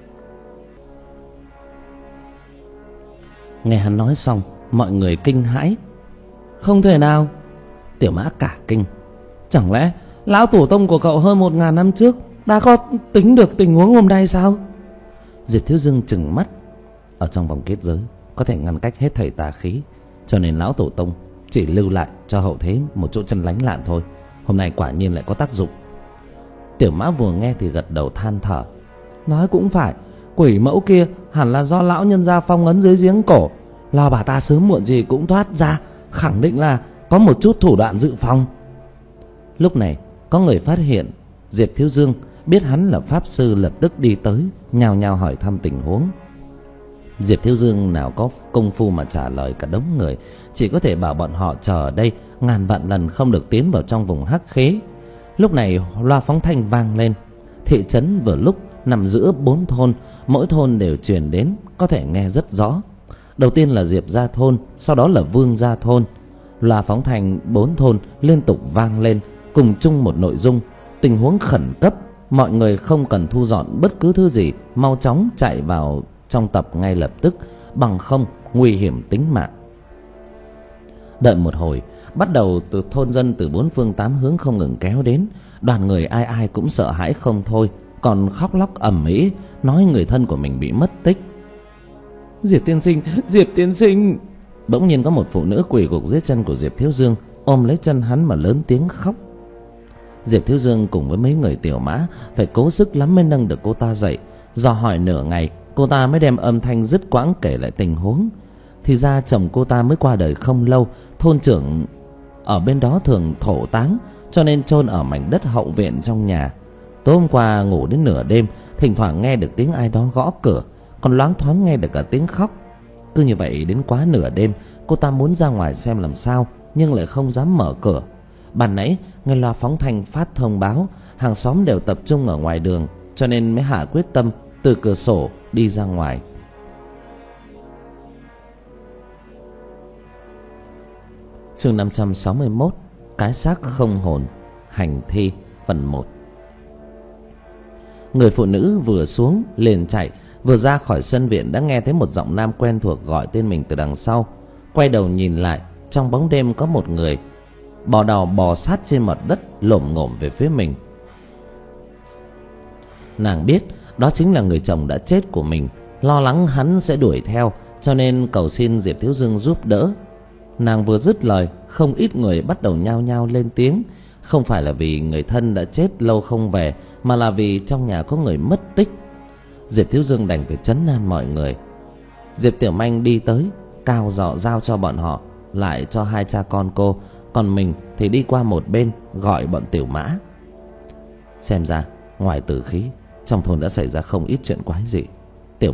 Nghe hắn nói xong, mọi người kinh hãi. Không thể nào! Tiểu mã cả kinh. Chẳng lẽ lão tổ tông của cậu hơn một ngàn năm trước đã có tính được tình huống hôm nay sao? Diệp Thiếu Dương trừng mắt. Ở trong vòng kết giới có thể ngăn cách hết thảy tà khí, cho nên lão tổ tông chỉ lưu lại cho hậu thế một chỗ chân lánh lạn thôi. Hôm nay quả nhiên lại có tác dụng. Tiểu mã vừa nghe thì gật đầu than thở. Nói cũng phải, quỷ mẫu kia hẳn là do lão nhân gia phong ấn dưới giếng cổ, lo bà ta sớm muộn gì cũng thoát ra, khẳng định là có một chút thủ đoạn dự phòng. Lúc này có người phát hiện Diệp Thiếu Dương, biết hắn là pháp sư lập tức đi tới, nhào nhào hỏi thăm tình huống. Diệp Thiếu Dương nào có công phu mà trả lời cả đống người, chỉ có thể bảo bọn họ chờ ở đây, ngàn vạn lần không được tiến vào trong vùng hắc khí. Lúc này loa phóng thanh vang lên. Thị trấn vừa lúc nằm giữa bốn thôn, mỗi thôn đều truyền đến, có thể nghe rất rõ. Đầu tiên là Diệp gia thôn, sau đó là Vương gia thôn. Loa phóng thanh bốn thôn liên tục vang lên, cùng chung một nội dung: tình huống khẩn cấp, mọi người không cần thu dọn bất cứ thứ gì, mau chóng chạy vào trong tập ngay lập tức, bằng không nguy hiểm tính mạng. Đợi một hồi, bắt đầu từ thôn dân từ bốn phương tám hướng không ngừng kéo đến. Đoàn người ai ai cũng sợ hãi không thôi, còn khóc lóc ầm ĩ, nói người thân của mình bị mất tích. Diệp tiên sinh, Diệp tiên sinh! Bỗng nhiên có một phụ nữ quỳ gục dưới chân của Diệp Thiếu Dương, ôm lấy chân hắn mà lớn tiếng khóc. Diệp Thiếu Dương cùng với mấy người tiểu mã phải cố sức lắm mới nâng được cô ta dậy. Do hỏi nửa ngày, cô ta mới đem âm thanh dứt quãng kể lại tình huống. Thì ra chồng cô ta mới qua đời không lâu, thôn trưởng ở bên đó thường thổ táng, cho nên chôn ở mảnh đất hậu viện trong nhà. Tối hôm qua ngủ đến nửa đêm, thỉnh thoảng nghe được tiếng ai đó gõ cửa, còn loáng thoáng nghe được cả tiếng khóc. Cứ như vậy đến quá nửa đêm, cô ta muốn ra ngoài xem làm sao, nhưng lại không dám mở cửa. Ban nãy nghe loa phóng thanh phát thông báo, hàng xóm đều tập trung ở ngoài đường, cho nên mới hạ quyết tâm từ cửa sổ đi ra ngoài. Chương năm trăm sáu mươi mốt, cái xác không hồn, hành thi, phần một. Người phụ nữ vừa xuống liền chạy, vừa ra khỏi sân viện đã nghe thấy một giọng nam quen thuộc gọi tên mình từ đằng sau. Quay đầu nhìn lại, trong bóng đêm có một người bò đầu bò sát trên mặt đất, lổm ngổm về phía mình. Nàng biết đó chính là người chồng đã chết của mình, lo lắng hắn sẽ đuổi theo, cho nên cầu xin Diệp Thiếu Dương giúp đỡ. Nàng vừa dứt lời, không ít người bắt đầu nhao nhao lên tiếng. Không phải là vì người thân đã chết lâu không về, mà là vì trong nhà có người mất tích. Diệp Thiếu Dương đành phải trấn an mọi người. Diệp Tiểu Manh đi tới, cao giỏ giao cho bọn họ, lại cho hai cha con cô, còn mình thì đi qua một bên gọi bọn Tiểu Mã. Xem ra ngoài tử khí, trong thôn đã xảy ra không ít chuyện quái dị. Tiểu Mã,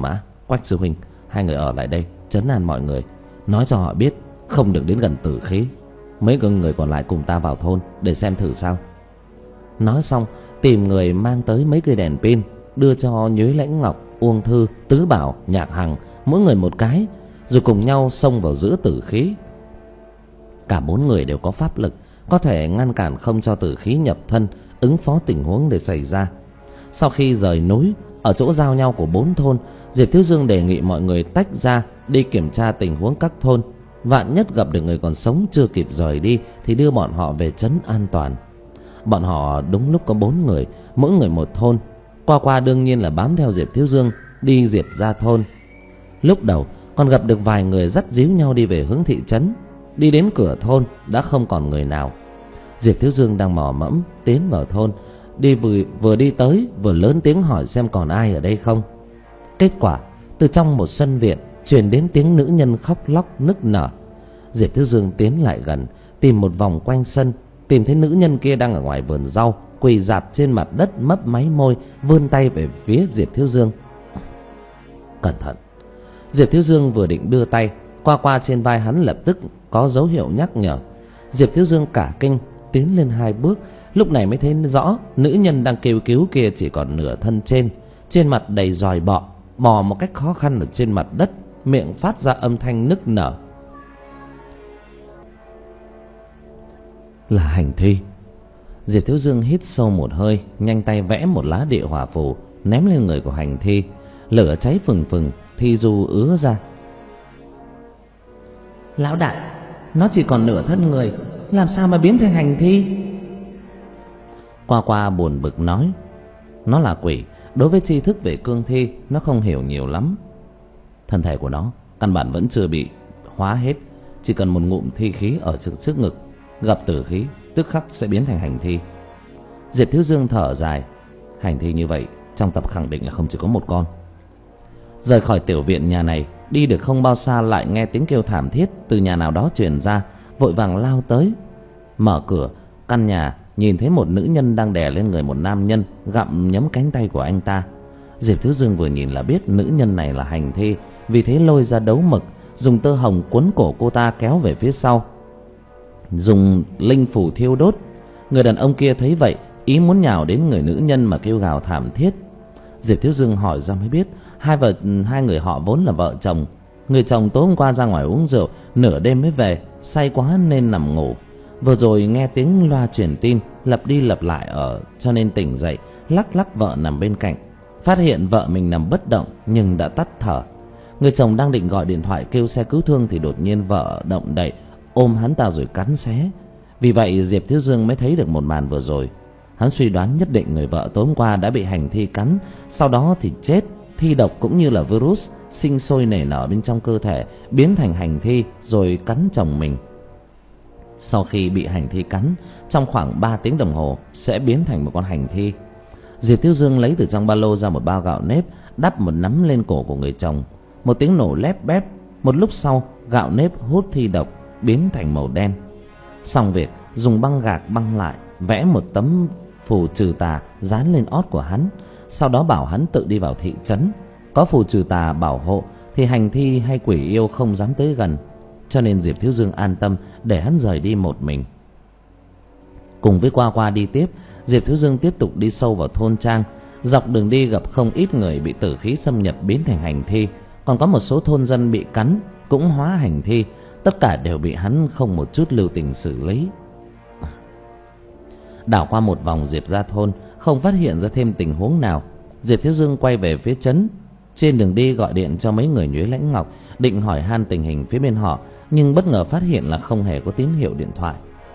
Quách sư huynh, hai người ở lại đây trấn an mọi người, nói cho họ biết không được đến gần tử khí. Mấy người còn lại cùng ta vào thôn để xem thử sao. Nói xong tìm người mang tới mấy cây đèn pin, đưa cho Nhuế Lãnh Ngọc, Uông Thư, Tứ Bảo, Nhạc Hằng mỗi người một cái, rồi cùng nhau xông vào giữa tử khí. Cả bốn người đều có pháp lực, có thể ngăn cản không cho tử khí nhập thân, ứng phó tình huống để xảy ra. Sau khi rời núi, ở chỗ giao nhau của bốn thôn, Diệp Thiếu Dương đề nghị mọi người tách ra đi kiểm tra tình huống các thôn. Vạn nhất gặp được người còn sống chưa kịp rời đi thì đưa bọn họ về trấn an toàn. Bọn họ đúng lúc có bốn người, mỗi người một thôn. Qua qua đương nhiên là bám theo Diệp Thiếu Dương đi Diệp ra thôn. Lúc đầu còn gặp được vài người dắt díu nhau đi về hướng thị trấn. Đi đến cửa thôn đã không còn người nào. Diệp Thiếu Dương đang mò mẫm tiến vào thôn, đi vừa, vừa đi tới vừa lớn tiếng hỏi xem còn ai ở đây không. Kết quả từ trong một sân viện truyền đến tiếng nữ nhân khóc lóc nức nở. Diệp Thiếu Dương tiến lại gần, tìm một vòng quanh sân, tìm thấy nữ nhân kia đang ở ngoài vườn rau, quỳ rạp trên mặt đất mấp máy môi, vươn tay về phía Diệp Thiếu Dương. Cẩn thận! Diệp Thiếu Dương vừa định đưa tay, qua qua trên vai hắn lập tức có dấu hiệu nhắc nhở. Diệp Thiếu Dương cả kinh tiến lên hai bước, lúc này mới thấy rõ nữ nhân đang kêu cứu kia chỉ còn nửa thân trên, trên mặt đầy giòi bọ, mò một cách khó khăn ở trên mặt đất, miệng phát ra âm thanh nức nở. Là hành thi. Diệp Thiếu Dương hít sâu một hơi, nhanh tay vẽ một lá địa hỏa phù ném lên người của hành thi. Lửa cháy phừng phừng, thi du ứa ra. Lão đại, nó chỉ còn nửa thân người, làm sao mà biến thành hành thi? Qua qua buồn bực nói, nó là quỷ, đối với tri thức về cương thi nó không hiểu nhiều lắm. Thân thể của nó căn bản vẫn chưa bị hóa hết, chỉ cần một ngụm thi khí ở trước, trước ngực, gặp tử khí tức khắc sẽ biến thành hành thi. Diệp Thiếu Dương thở dài, hành thi như vậy trong tập khẳng định là không chỉ có một con. Rời khỏi tiểu viện nhà này, đi được không bao xa lại nghe tiếng kêu thảm thiết từ nhà nào đó truyền ra, vội vàng lao tới. Mở cửa căn nhà, nhìn thấy một nữ nhân đang đè lên người một nam nhân, gặm nhấm cánh tay của anh ta. Diệp Thiếu Dương vừa nhìn là biết nữ nhân này là hành thi, vì thế lôi ra đấu mực, dùng tơ hồng quấn cổ cô ta kéo về phía sau, dùng linh phủ thiêu đốt. Người đàn ông kia thấy vậy, ý muốn nhào đến người nữ nhân mà kêu gào thảm thiết. Diệp Thiếu Dương hỏi ra mới biết hai vợ hai người họ vốn là vợ chồng. Người chồng tối hôm qua ra ngoài uống rượu, nửa đêm mới về, say quá nên nằm ngủ. Vừa rồi nghe tiếng loa truyền tin lặp đi lặp lại ở, cho nên tỉnh dậy, lắc lắc vợ nằm bên cạnh, phát hiện vợ mình nằm bất động nhưng đã tắt thở. Người chồng đang định gọi điện thoại kêu xe cứu thương thì đột nhiên vợ động đậy, ôm hắn ta rồi cắn xé. Vì vậy Diệp Thiếu Dương mới thấy được một màn vừa rồi. Hắn suy đoán nhất định người vợ tối hôm qua đã bị hành thi cắn, sau đó thì chết. Thi độc cũng như là virus sinh sôi nảy nở bên trong cơ thể, biến thành hành thi rồi cắn chồng mình. Sau khi bị hành thi cắn, trong khoảng ba tiếng đồng hồ sẽ biến thành một con hành thi. Diệp Thiếu Dương lấy từ trong ba lô ra một bao gạo nếp, đắp một nắm lên cổ của người chồng. Một tiếng nổ lép bép, một lúc sau gạo nếp hút thi độc biến thành màu đen. Xong việc, dùng băng gạc băng lại, vẽ một tấm phù trừ tà dán lên ót của hắn. Sau đó bảo hắn tự đi vào thị trấn. Có phù trừ tà bảo hộ thì hành thi hay quỷ yêu không dám tới gần, cho nên Diệp Thiếu Dương an tâm để hắn rời đi một mình. Cùng với qua qua đi tiếp, Diệp Thiếu Dương tiếp tục đi sâu vào thôn trang. Dọc đường đi gặp không ít người bị tử khí xâm nhập biến thành hành thi, còn có một số thôn dân bị cắn cũng hóa hành thi. Tất cả đều bị hắn không một chút lưu tình xử lý. Đảo qua một vòng Diệp ra thôn, không phát hiện ra thêm tình huống nào. Diệp Thiếu Dương quay về phía trấn. Trên đường đi gọi điện cho mấy người Nhuế Lãnh Ngọc, định hỏi han tình hình phía bên họ, nhưng bất ngờ phát hiện là không hề có tín hiệu điện thoại.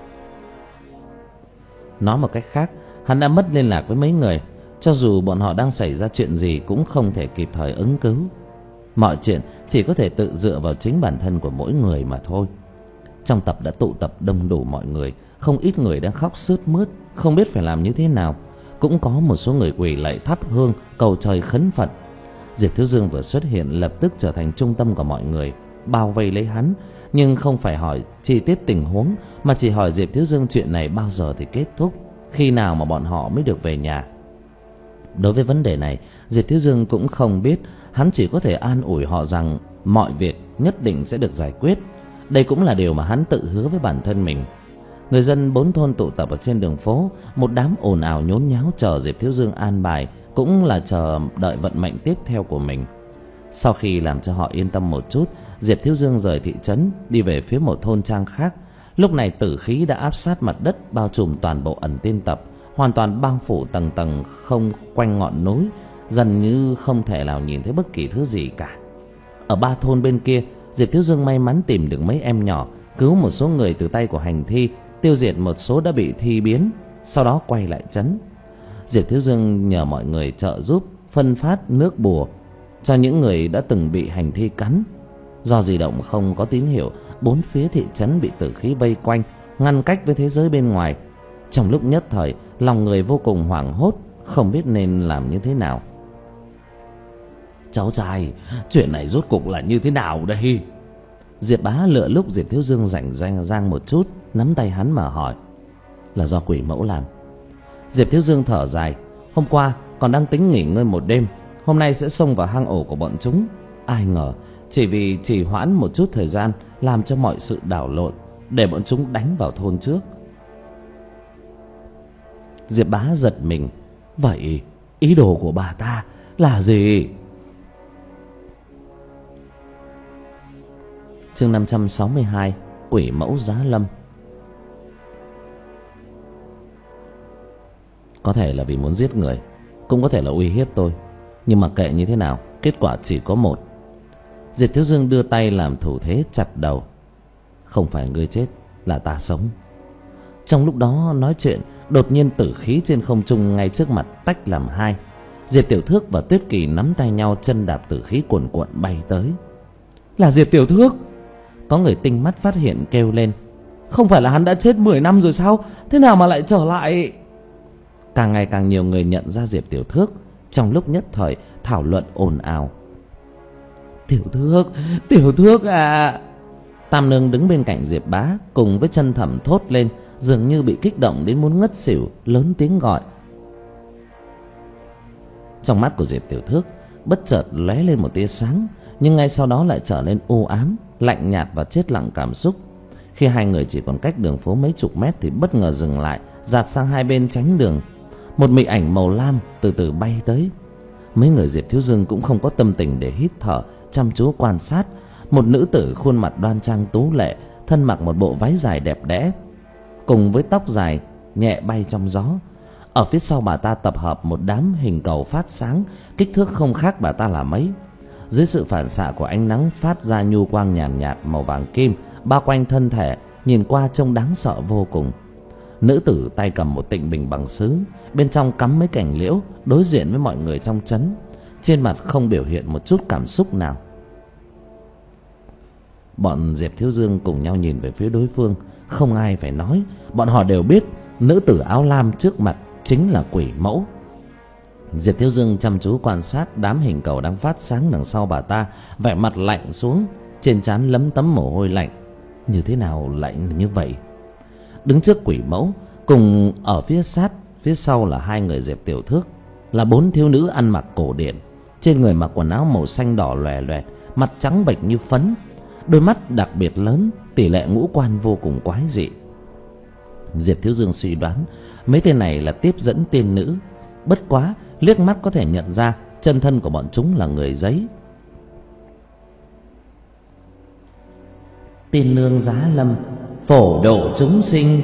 Nói một cách khác, hắn đã mất liên lạc với mấy người. Cho dù bọn họ đang xảy ra chuyện gì cũng không thể kịp thời ứng cứu. Mọi chuyện chỉ có thể tự dựa vào chính bản thân của mỗi người mà thôi. Trong tập đã tụ tập đông đủ mọi người, không ít người đang khóc sướt mướt, không biết phải làm như thế nào. Cũng có một số người quỳ lạy thắp hương cầu trời khấn Phật. Diệp Thiếu Dương vừa xuất hiện lập tức trở thành trung tâm của mọi người, bao vây lấy hắn, nhưng không phải hỏi chi tiết tình huống, mà chỉ hỏi Diệp Thiếu Dương chuyện này bao giờ thì kết thúc, khi nào mà bọn họ mới được về nhà. Đối với vấn đề này, Diệp Thiếu Dương cũng không biết, hắn chỉ có thể an ủi họ rằng mọi việc nhất định sẽ được giải quyết. Đây cũng là điều mà hắn tự hứa với bản thân mình. Người dân bốn thôn tụ tập ở trên đường phố, một đám ồn ào nhốn nháo chờ Diệp Thiếu Dương an bài, cũng là chờ đợi vận mệnh tiếp theo của mình. Sau khi làm cho họ yên tâm một chút, Diệp Thiếu Dương rời thị trấn đi về phía một thôn trang khác. Lúc này tử khí đã áp sát mặt đất, bao trùm toàn bộ ẩn tiên tập, hoàn toàn bao phủ tầng tầng không quanh ngọn núi, dần như không thể nào nhìn thấy bất kỳ thứ gì cả. Ở ba thôn bên kia, Diệp Thiếu Dương may mắn tìm được mấy em nhỏ, cứu một số người từ tay của hành thi, tiêu diệt một số đã bị thi biến, sau đó quay lại trấn. Diệp Thiếu Dương nhờ mọi người trợ giúp phân phát nước bùa cho những người đã từng bị hành thi cắn. Do di động không có tín hiệu, bốn phía thị trấn bị tử khí vây quanh, ngăn cách với thế giới bên ngoài. Trong lúc nhất thời, lòng người vô cùng hoảng hốt, không biết nên làm như thế nào. Cháu trai, chuyện này rốt cuộc là như thế nào đây? Diệp Bá lựa lúc Diệp Thiếu Dương rảnh rang rang một chút, nắm tay hắn mà hỏi. Là do quỷ mẫu làm. Diệp Thiếu Dương thở dài. Hôm qua còn đang tính nghỉ ngơi một đêm, hôm nay sẽ xông vào hang ổ của bọn chúng. Ai ngờ chỉ vì trì hoãn một chút thời gian, làm cho mọi sự đảo lộn, để bọn chúng đánh vào thôn trước. Diệp Bá giật mình. Vậy ý đồ của bà ta là gì? Chương năm trăm sáu mươi hai, Quỷ mẫu giá lâm. Có thể là vì muốn giết người, cũng có thể là uy hiếp tôi, nhưng mà kệ như thế nào, kết quả chỉ có một. Diệp Thiếu Dương đưa tay làm thủ thế chặt đầu. Không phải ngươi chết, là ta sống. Trong lúc đó nói chuyện, đột nhiên tử khí trên không trung ngay trước mặt tách làm hai. Diệp Tiểu Thước và Tuyết Kỳ nắm tay nhau, chân đạp tử khí cuồn cuộn bay tới. Là Diệp Tiểu Thước! Có người tinh mắt phát hiện kêu lên. Không phải là hắn đã chết mười năm rồi sao? Thế nào mà lại trở lại? Càng ngày càng nhiều người nhận ra Diệp Tiểu Thước. Trong lúc nhất thời thảo luận ồn ào. Tiểu Thước, Tiểu Thước à! Tam Nương đứng bên cạnh Diệp Bá cùng với Chân Thẩm thốt lên, dường như bị kích động đến muốn ngất xỉu, lớn tiếng gọi. Trong mắt của Diệp Tiểu Thước bất chợt lóe lên một tia sáng, nhưng ngay sau đó lại trở nên u ám, lạnh nhạt và chết lặng cảm xúc. Khi hai người chỉ còn cách đường phố mấy chục mét thì bất ngờ dừng lại, dạt sang hai bên tránh đường. Một mị ảnh màu lam từ từ bay tới. Mấy người Diệp Thiếu Dương cũng không có tâm tình để hít thở, chăm chú quan sát. Một nữ tử khuôn mặt đoan trang tú lệ, thân mặc một bộ váy dài đẹp đẽ, cùng với tóc dài nhẹ bay trong gió. Ở phía sau bà ta tập hợp một đám hình cầu phát sáng, kích thước không khác bà ta là mấy. Dưới sự phản xạ của ánh nắng phát ra nhu quang nhàn nhạt, nhạt màu vàng kim bao quanh thân thể, nhìn qua trông đáng sợ vô cùng. Nữ tử tay cầm một tịnh bình bằng sứ, bên trong cắm mấy cành liễu, đối diện với mọi người trong trấn, trên mặt không biểu hiện một chút cảm xúc nào. Bọn Diệp Thiếu Dương cùng nhau nhìn về phía đối phương, không ai phải nói, bọn họ đều biết nữ tử áo lam trước mặt chính là quỷ mẫu. Diệp Thiếu Dương chăm chú quan sát đám hình cầu đang phát sáng đằng sau bà ta, vẻ mặt lạnh xuống, trên trán lấm tấm mồ hôi lạnh. Như thế nào lại như vậy? Đứng trước quỷ mẫu, cùng ở phía sát phía sau là hai người Diệp Tiểu Thước, là bốn thiếu nữ ăn mặc cổ điển, trên người mặc quần áo màu xanh đỏ lòe loẹt, mặt trắng bệch như phấn, đôi mắt đặc biệt lớn, tỷ lệ ngũ quan vô cùng quái dị. Diệp Thiếu Dương suy đoán mấy tên này là tiếp dẫn tiên nữ, bất quá liếc mắt có thể nhận ra chân thân của bọn chúng là người giấy. Tiên nương giá lâm, phổ độ chúng sinh.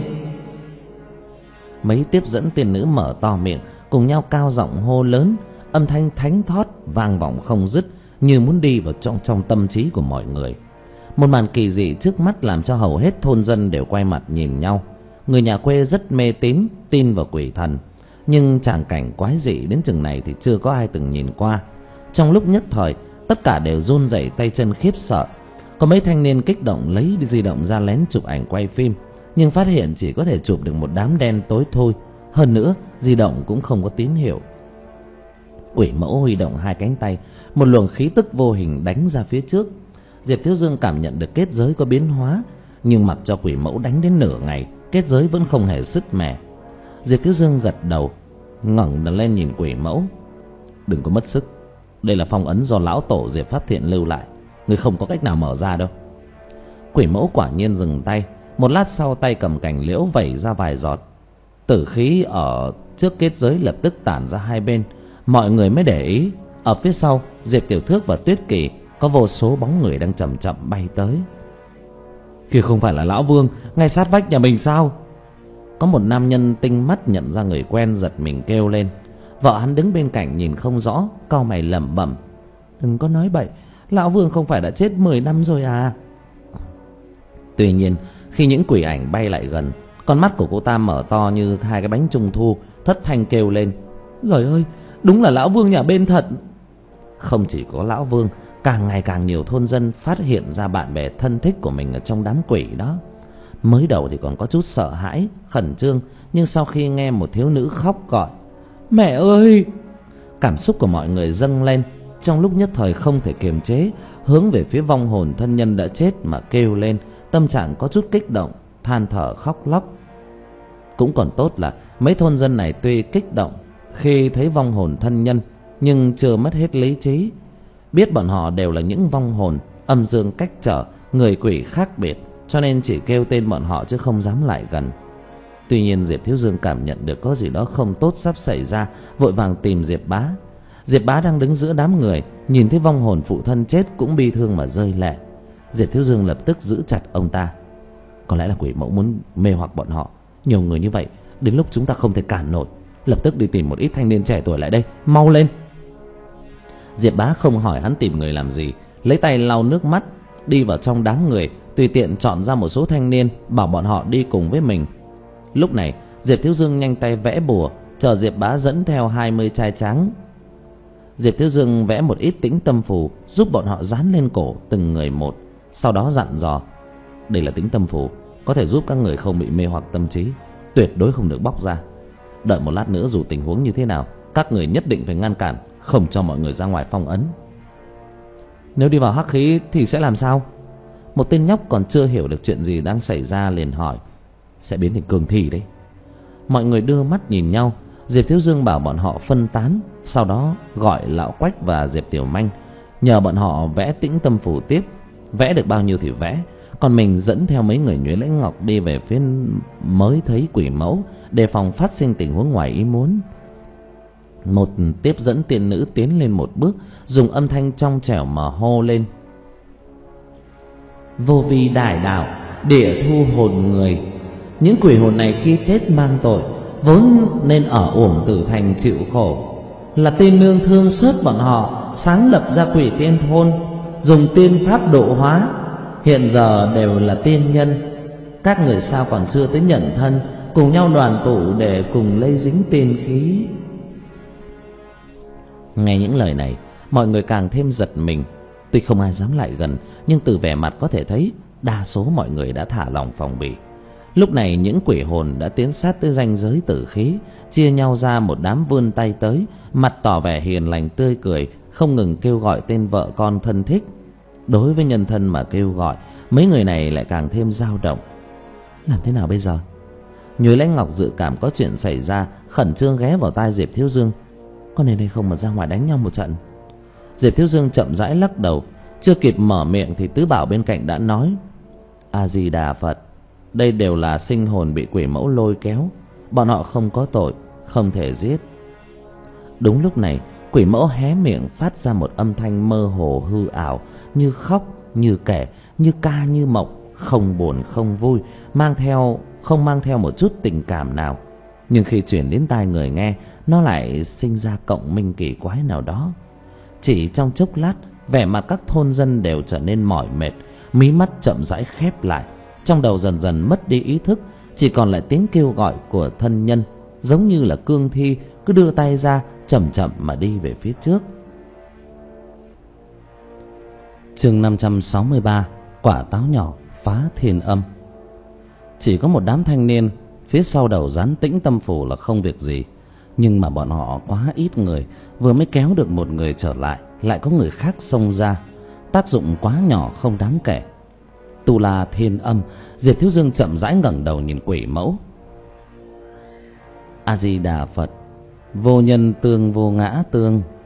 Mấy tiếp dẫn tiên nữ mở to miệng, cùng nhau cao giọng hô lớn, âm thanh thánh thót vang vọng không dứt, như muốn đi vào trong trong tâm trí của mọi người. Một màn kỳ dị trước mắt làm cho hầu hết thôn dân đều quay mặt nhìn nhau. Người nhà quê rất mê tín, tin vào quỷ thần, nhưng tràng cảnh quái dị đến chừng này thì chưa có ai từng nhìn qua. Trong lúc nhất thời, tất cả đều run rẩy tay chân khiếp sợ. Có mấy thanh niên kích động lấy di động ra lén chụp ảnh quay phim, nhưng phát hiện chỉ có thể chụp được một đám đen tối thôi. Hơn nữa, di động cũng không có tín hiệu. Quỷ mẫu huy động hai cánh tay, một luồng khí tức vô hình đánh ra phía trước. Diệp Thiếu Dương cảm nhận được kết giới có biến hóa, nhưng mặc cho quỷ mẫu đánh đến nửa ngày, kết giới vẫn không hề sứt mẻ. Diệp Thiếu Dương gật đầu, ngẩng lên nhìn quỷ mẫu, Đừng có mất sức. Đây là phong ấn do lão tổ Diệp Pháp Thiện lưu lại, ngươi không có cách nào mở ra đâu. Quỷ mẫu quả nhiên dừng tay. Một lát sau tay cầm cành liễu vẩy ra vài giọt. Tử khí ở trước kết giới lập tức tản ra hai bên. Mọi người mới để ý, ở phía sau Diệp Tiểu Thước và Tuyết Kỳ có vô số bóng người đang chậm chậm bay tới. Kia không phải là lão Vương ngay sát vách nhà mình sao? Có một nam nhân tinh mắt nhận ra người quen, giật mình kêu lên. Vợ hắn đứng bên cạnh nhìn không rõ, cau mày lẩm bẩm: đừng có nói bậy, lão Vương không phải đã chết mười năm rồi à? Tuy nhiên khi những quỷ ảnh bay lại gần, con mắt của cô ta mở to như hai cái bánh trung thu, thất thanh kêu lên: trời ơi, đúng là lão Vương nhà bên thật. Không chỉ có lão Vương, càng ngày càng nhiều thôn dân phát hiện ra bạn bè thân thích của mình ở trong đám quỷ đó. Mới đầu thì còn có chút sợ hãi, khẩn trương, nhưng sau khi nghe một thiếu nữ khóc gọi mẹ ơi, cảm xúc của mọi người dâng lên. Trong lúc nhất thời không thể kiềm chế, hướng về phía vong hồn thân nhân đã chết mà kêu lên, tâm trạng có chút kích động, than thở khóc lóc. Cũng còn tốt là mấy thôn dân này tuy kích động khi thấy vong hồn thân nhân, nhưng chưa mất hết lý trí. Biết bọn họ đều là những vong hồn âm dương cách trở, người quỷ khác biệt, cho nên chỉ kêu tên bọn họ chứ không dám lại gần. Tuy nhiên Diệp Thiếu Dương cảm nhận được có gì đó không tốt sắp xảy ra, vội vàng tìm Diệp Bá. Diệp Bá đang đứng giữa đám người, nhìn thấy vong hồn phụ thân chết cũng bi thương mà rơi lệ. Diệp Thiếu Dương lập tức giữ chặt ông ta. Có lẽ là quỷ mẫu muốn mê hoặc bọn họ. Nhiều người như vậy, đến lúc chúng ta không thể cản nổi. Lập tức đi tìm một ít thanh niên trẻ tuổi lại đây, mau lên. Diệp Bá không hỏi hắn tìm người làm gì, lấy tay lau nước mắt, đi vào trong đám người, tùy tiện chọn ra một số thanh niên, bảo bọn họ đi cùng với mình. Lúc này Diệp Thiếu Dương nhanh tay vẽ bùa, chờ Diệp Bá dẫn theo hai mươi trai trắng. Diệp Thiếu Dương vẽ một ít tĩnh tâm phù, giúp bọn họ dán lên cổ từng người một. Sau đó dặn dò: đây là tĩnh tâm phù, có thể giúp các người không bị mê hoặc tâm trí, tuyệt đối không được bóc ra. Đợi một lát nữa dù tình huống như thế nào, các người nhất định phải ngăn cản, không cho mọi người ra ngoài phong ấn. Nếu đi vào hắc khí thì sẽ làm sao? Một tên nhóc còn chưa hiểu được chuyện gì đang xảy ra liền hỏi. Sẽ biến thành cường thi đấy. Mọi người đưa mắt nhìn nhau. Diệp Thiếu Dương bảo bọn họ phân tán, sau đó gọi lão Quách và Diệp Tiểu Manh, nhờ bọn họ vẽ tĩnh tâm phù tiếp. Vẽ được bao nhiêu thì vẽ, còn mình dẫn theo mấy người Nhuế Lãnh Ngọc đi về phía mới thấy quỷ mẫu, đề phòng phát sinh tình huống ngoài ý muốn. Một tiếp dẫn tiên nữ tiến lên một bước, dùng âm thanh trong trẻo mà hô lên: vô vi đại đạo, địa thu hồn người. Những quỷ hồn này khi chết mang tội, vốn nên ở uổng tử thành chịu khổ. Là tiên nương thương xót bọn họ, sáng lập ra quỷ tiên thôn, dùng tiên pháp độ hóa. Hiện giờ đều là tiên nhân, các người sao còn chưa tới nhận thân, cùng nhau đoàn tụ để cùng lây dính tiên khí. Nghe những lời này, mọi người càng thêm giật mình. Tuy không ai dám lại gần, nhưng từ vẻ mặt có thể thấy đa số mọi người đã thả lòng phòng bị. Lúc này những quỷ hồn đã tiến sát tới ranh giới tử khí, chia nhau ra một đám vươn tay tới, mặt tỏ vẻ hiền lành tươi cười, không ngừng kêu gọi tên vợ con thân thích. Đối với nhân thân mà kêu gọi, mấy người này lại càng thêm dao động. Làm thế nào bây giờ? Nhuế Lãnh Ngọc dự cảm có chuyện xảy ra, khẩn trương ghé vào tai Diệp Thiếu Dương. Có nên hay không mà ra ngoài đánh nhau một trận? Diệp Thiếu Dương chậm rãi lắc đầu. Chưa kịp mở miệng thì Tứ Bảo bên cạnh đã nói: A Di Đà Phật, đây đều là sinh hồn bị quỷ mẫu lôi kéo, bọn họ không có tội, không thể giết. Đúng lúc này, quỷ mẫu hé miệng phát ra một âm thanh mơ hồ hư ảo, như khóc, như kể, như ca, như mộng, không buồn không vui, mang theo không mang theo một chút tình cảm nào. Nhưng khi chuyển đến tai người nghe, nó lại sinh ra cộng minh kỳ quái nào đó. Chỉ trong chốc lát, vẻ mặt các thôn dân đều trở nên mỏi mệt, mí mắt chậm rãi khép lại, trong đầu dần dần mất đi ý thức, chỉ còn lại tiếng kêu gọi của thân nhân, giống như là cương thi cứ đưa tay ra chậm chậm mà đi về phía trước. Chương năm trăm sáu mươi ba, quả táo nhỏ phá thiên âm. Chỉ có một đám thanh niên phía sau đầu dán tĩnh tâm phù là không việc gì, nhưng mà bọn họ quá ít người, vừa mới kéo được một người trở lại, lại có người khác xông ra, tác dụng quá nhỏ không đáng kể. Tu La Thiên Âm. Diệp Thiếu Dương chậm rãi ngẩng đầu nhìn quỷ mẫu. A Di Đà Phật, vô nhân tương vô ngã tương,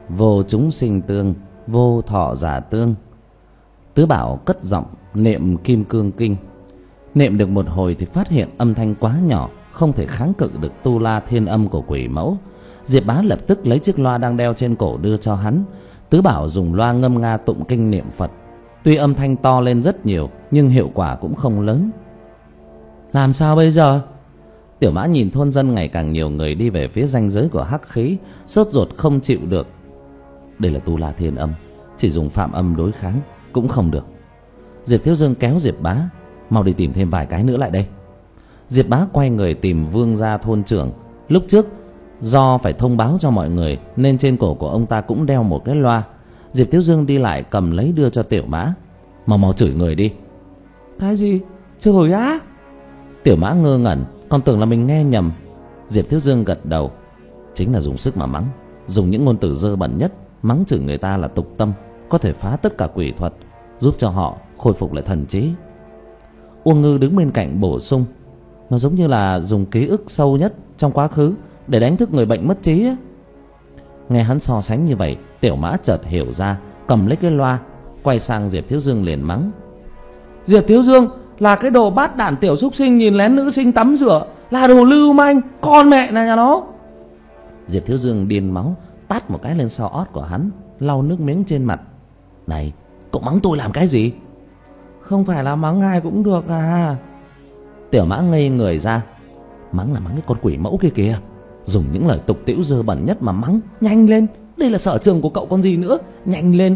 vô chúng sinh tương, vô thọ giả tương. Tứ Bảo cất giọng niệm Kim Cương Kinh. Niệm được một hồi thì phát hiện âm thanh quá nhỏ, không thể kháng cự được tu la thiên âm của quỷ mẫu. Diệp Bá lập tức lấy chiếc loa đang đeo trên cổ đưa cho hắn. Tứ Bảo dùng loa ngâm nga tụng kinh niệm Phật. Tuy âm thanh to lên rất nhiều nhưng hiệu quả cũng không lớn. Làm sao bây giờ? Tiểu Mã nhìn thôn dân ngày càng nhiều người đi về phía ranh giới của hắc khí, sốt ruột không chịu được. Đây là tu la thiên âm, chỉ dùng phạm âm đối kháng cũng không được. Diệp Thiếu Dương kéo Diệp Bá, mau đi tìm thêm vài cái nữa lại đây. Diệp Bá quay người tìm Vương gia thôn trưởng. Lúc trước do phải thông báo cho mọi người nên trên cổ của ông ta cũng đeo một cái loa. Diệp Thiếu Dương đi lại cầm lấy đưa cho Tiểu Mã. Mau mau chửi người đi. Cái gì? Chửi á? Tiểu Mã ngơ ngẩn, còn tưởng là mình nghe nhầm. Diệp Thiếu Dương gật đầu. Chính là dùng sức mà mắng, dùng những ngôn từ dơ bẩn nhất mắng chửi người ta là tục tâm, có thể phá tất cả quỷ thuật, giúp cho họ khôi phục lại thần trí. Uông Ngư đứng bên cạnh bổ sung. Nó giống như là dùng ký ức sâu nhất trong quá khứ để đánh thức người bệnh mất trí ấy. Nghe hắn so sánh như vậy, Tiểu Mã chợt hiểu ra, cầm lấy cái loa quay sang Diệp Thiếu Dương liền mắng. Diệp Thiếu Dương là cái đồ bát đản tiểu súc sinh nhìn lén nữ sinh tắm rửa, là đồ lưu manh, con mẹ này nhà nó. Diệp Thiếu Dương điên máu tát một cái lên sau ót của hắn, lau nước miếng trên mặt. Này, cậu mắng tôi làm cái gì? Không phải là mắng ai cũng được à? Tiểu Mã ngây người ra. Mắng là mắng cái con quỷ mẫu kia kìa, dùng những lời tục tĩu dơ bẩn nhất mà mắng. Nhanh lên, đây là sở trường của cậu còn gì nữa, nhanh lên.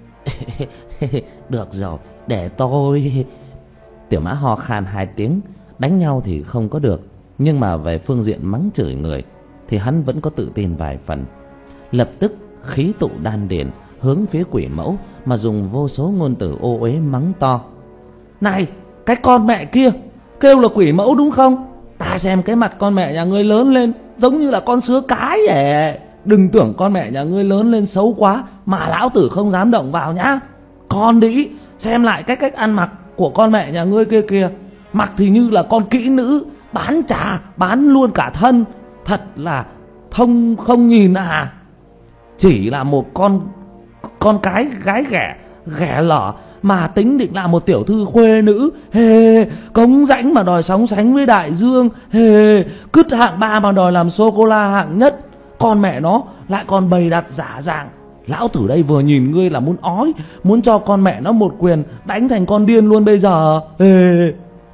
Được rồi, để tôi. Tiểu Mã ho khan hai tiếng. Đánh nhau thì không có được, nhưng mà về phương diện mắng chửi người thì hắn vẫn có tự tin vài phần. Lập tức khí tụ đan điền, hướng phía quỷ mẫu mà dùng vô số ngôn từ ô uế mắng to. Này, cái con mẹ kia, kêu là quỷ mẫu đúng không? Ta xem cái mặt con mẹ nhà ngươi lớn lên giống như là con sứa cái vậy. Đừng tưởng con mẹ nhà ngươi lớn lên xấu quá mà lão tử không dám động vào nhá. Con đĩ, xem lại cái cách ăn mặc của con mẹ nhà ngươi kia kìa, mặc thì như là con kỹ nữ, bán trà, bán luôn cả thân. Thật là thông không nhìn à. Chỉ là một con con cái gái ghẻ, ghẻ lở mà tính định là một tiểu thư khuê nữ. Hề, cống rãnh mà đòi sóng sánh với đại dương. Hề, cứt hạng ba mà đòi làm sô-cô-la hạng nhất. Con mẹ nó lại còn bày đặt giả dạng. Lão tử đây vừa nhìn ngươi là muốn ói, muốn cho con mẹ nó một quyền đánh thành con điên luôn bây giờ. Hề.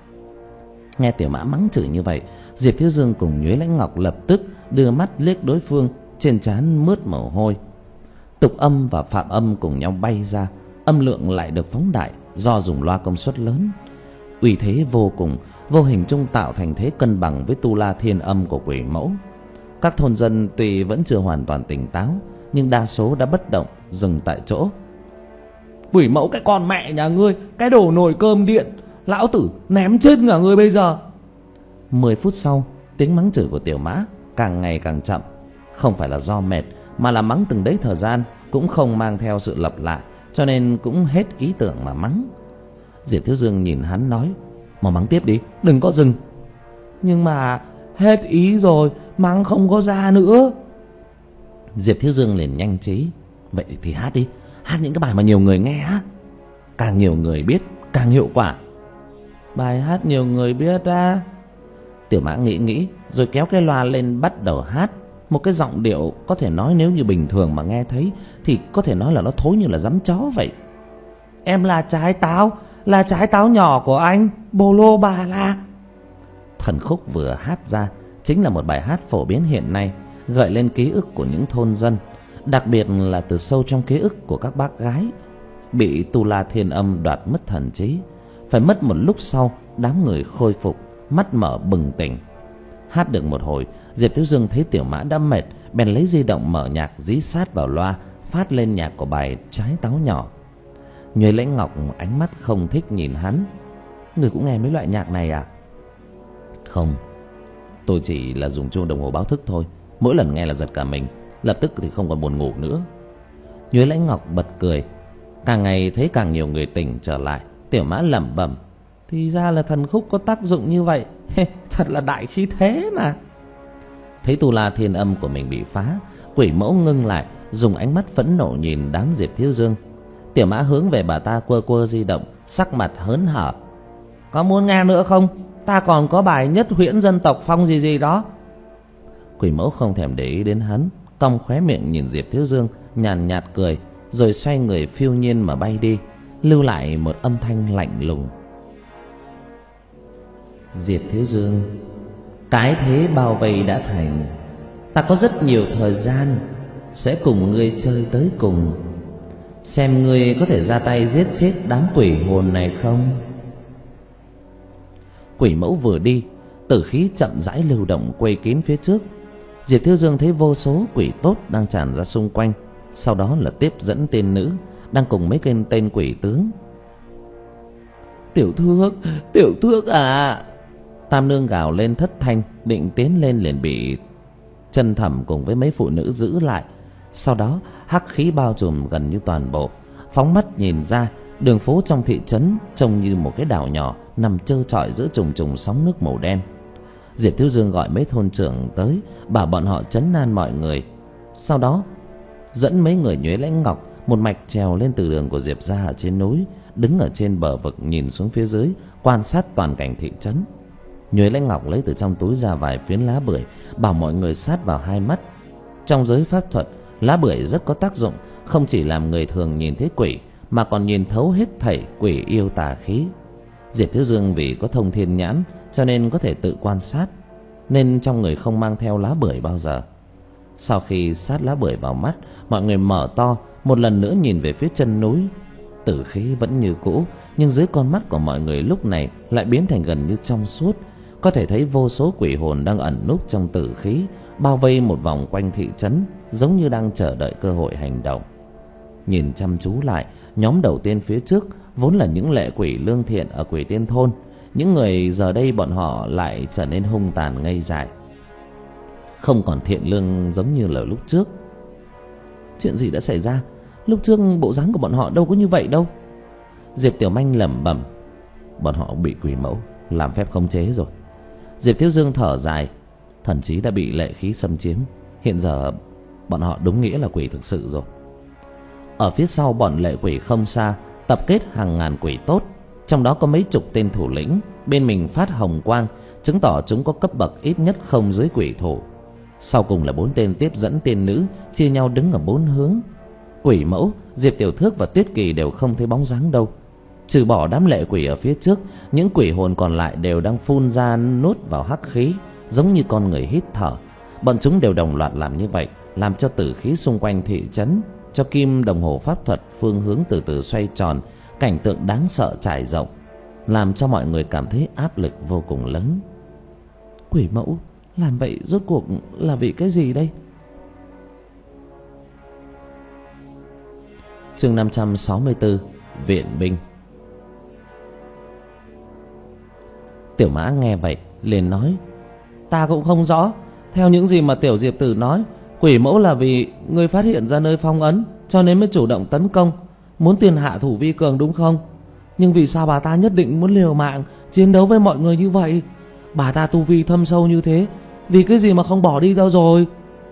Nghe Tiểu Mã mắng chửi như vậy, Diệp Thiếu Dương cùng Nhuế Lãnh Ngọc lập tức đưa mắt liếc đối phương, trên trán mướt mồ hôi. Tục âm và phạm âm cùng nhau bay ra, âm lượng lại được phóng đại do dùng loa công suất lớn. Uy thế vô cùng, vô hình chung tạo thành thế cân bằng với tu la thiên âm của quỷ mẫu. Các thôn dân tuy vẫn chưa hoàn toàn tỉnh táo, nhưng đa số đã bất động, dừng tại chỗ. Quỷ mẫu cái con mẹ nhà ngươi, cái đồ nồi cơm điện, lão tử ném chết cả ngươi bây giờ. Mười phút sau, tiếng mắng chửi của Tiểu Mã càng ngày càng chậm. Không phải là do mệt, mà là mắng từng đấy thời gian cũng không mang theo sự lặp lại, cho nên cũng hết ý tưởng mà mắng. Diệp Thiếu Dương nhìn hắn nói, mau mắng tiếp đi, đừng có dừng. Nhưng mà hết ý rồi, mắng không có ra nữa. Diệp Thiếu Dương liền nhanh trí. Vậy thì hát đi, hát những cái bài mà nhiều người nghe á. Càng nhiều người biết càng hiệu quả. Bài hát nhiều người biết á? Tiểu Mã nghĩ nghĩ rồi kéo cái loa lên bắt đầu hát. Một cái giọng điệu có thể nói nếu như bình thường mà nghe thấy thì có thể nói là nó thối như là giấm chó vậy. Em là trái táo, là trái táo nhỏ của anh, bồ lô bà la. Thần khúc vừa hát ra chính là một bài hát phổ biến hiện nay, gợi lên ký ức của những thôn dân, đặc biệt là từ sâu trong ký ức của các bác gái bị tu la thiên âm đoạt mất thần trí. Phải mất một lúc sau, đám người khôi phục, mắt mở bừng tỉnh. Hát được một hồi, Diệp Thiếu Dương thấy Tiểu Mã đã mệt, bèn lấy di động mở nhạc dí sát vào loa, phát lên nhạc của bài Trái Táo Nhỏ. Nhuế Lãnh Ngọc ánh mắt không thích nhìn hắn. Người cũng nghe mấy loại nhạc này à? Không, tôi chỉ là dùng chuông đồng hồ báo thức thôi. Mỗi lần nghe là giật cả mình, lập tức thì không còn buồn ngủ nữa. Nhuế Lãnh Ngọc bật cười. Càng ngày thấy càng nhiều người tỉnh trở lại. Tiểu Mã lẩm bẩm, thì ra là thần khúc có tác dụng như vậy. Thật là đại khí thế mà. Thấy tu la thiên âm của mình bị phá, quỷ mẫu ngưng lại, dùng ánh mắt phẫn nộ nhìn đám Diệp Thiếu Dương. Tiểu Mã hướng về bà ta quơ quơ di động, sắc mặt hớn hở. Có muốn nghe nữa không? Ta còn có bài nhất huyễn dân tộc phong gì gì đó. Quỷ Mẫu không thèm để ý đến hắn, cong khóe miệng nhìn Diệp Thiếu Dương, nhàn nhạt cười, rồi xoay người phiêu nhiên mà bay đi, lưu lại một âm thanh lạnh lùng. Diệp Thiếu Dương, cái thế bao vây đã thành, ta có rất nhiều thời gian sẽ cùng ngươi chơi tới cùng, xem ngươi có thể ra tay giết chết đám quỷ hồn này không. Quỷ Mẫu vừa đi, tử khí chậm rãi lưu động quây kín phía trước. Diệp Thiếu Dương thấy vô số quỷ tốt đang tràn ra xung quanh, sau đó là tiếp dẫn tiên nữ đang cùng mấy cái tên quỷ tướng. Tiểu Thước, Tiểu Thước à! Tam Nương gào lên thất thanh, định tiến lên liền bị Chân Thẩm cùng với mấy phụ nữ giữ lại. Sau đó hắc khí bao trùm gần như toàn bộ. Phóng mắt nhìn ra, đường phố trong thị trấn trông như một cái đảo nhỏ nằm trơ trọi giữa trùng trùng sóng nước màu đen. Diệp Thiếu Dương gọi mấy thôn trưởng tới, bảo bọn họ trấn an mọi người. Sau đó dẫn mấy người Nhuế Lãnh Ngọc một mạch trèo lên từ đường của Diệp gia ở trên núi, đứng ở trên bờ vực nhìn xuống phía dưới, quan sát toàn cảnh thị trấn. Nhuế Lãnh Ngọc lấy từ trong túi ra vài phiến lá bưởi, bảo mọi người sát vào hai mắt. Trong giới pháp thuật, lá bưởi rất có tác dụng, không chỉ làm người thường nhìn thấy quỷ, mà còn nhìn thấu hết thảy quỷ yêu tà khí. Diệp Thiếu Dương vì có thông thiên nhãn cho nên có thể tự quan sát, nên trong người không mang theo lá bưởi bao giờ. Sau khi sát lá bưởi vào mắt, mọi người mở to, một lần nữa nhìn về phía chân núi. Tử khí vẫn như cũ, nhưng dưới con mắt của mọi người lúc này lại biến thành gần như trong suốt. Có thể thấy vô số quỷ hồn đang ẩn núp trong tử khí, bao vây một vòng quanh thị trấn, giống như đang chờ đợi cơ hội hành động. Nhìn chăm chú lại, nhóm đầu tiên phía trước vốn là những lệ quỷ lương thiện ở Quỷ Tiên thôn, những người giờ đây bọn họ lại trở nên hung tàn ngây dại, không còn thiện lương giống như là lúc trước. Chuyện gì đã xảy ra? Lúc trước bộ dáng của bọn họ đâu có như vậy đâu. Diệp Tiểu Manh lẩm bẩm. Bọn họ bị quỷ mẫu làm phép khống chế rồi. Diệp Thiếu Dương thở dài. Thần trí đã bị lệ khí xâm chiếm, hiện giờ bọn họ đúng nghĩa là quỷ thực sự rồi. Ở phía sau bọn lệ quỷ không xa, tập kết hàng ngàn quỷ tốt, trong đó có mấy chục tên thủ lĩnh, bên mình phát hồng quang, chứng tỏ chúng có cấp bậc ít nhất không dưới quỷ thủ. Sau cùng là bốn tên tiếp dẫn tiên nữ, chia nhau đứng ở bốn hướng. Quỷ Mẫu, Diệp Tiểu Thước và Tuyết Kỳ đều không thấy bóng dáng đâu. Trừ bỏ đám lệ quỷ ở phía trước, những quỷ hồn còn lại đều đang phun ra nuốt vào hắc khí, giống như con người hít thở. Bọn chúng đều đồng loạt làm như vậy, làm cho tử khí xung quanh thị trấn, cho kim đồng hồ pháp thuật phương hướng từ từ xoay tròn, cảnh tượng đáng sợ trải rộng, làm cho mọi người cảm thấy áp lực vô cùng lớn. Quỷ Mẫu làm vậy rốt cuộc là vì cái gì đây? Chương năm trăm sáu mươi tư, viện binh. Tiểu Mã nghe vậy liền nói, ta cũng không rõ. Theo những gì mà Tiểu Diệp Tử nói, Quỷ Mẫu là vì ngươi phát hiện ra nơi phong ấn, cho nên mới chủ động tấn công, muốn tiền hạ thủ vi cường đúng không? Nhưng vì sao bà ta nhất định muốn liều mạng chiến đấu với mọi người như vậy? Bà ta tu vi thâm sâu như thế, vì cái gì mà không bỏ đi đâu rồi?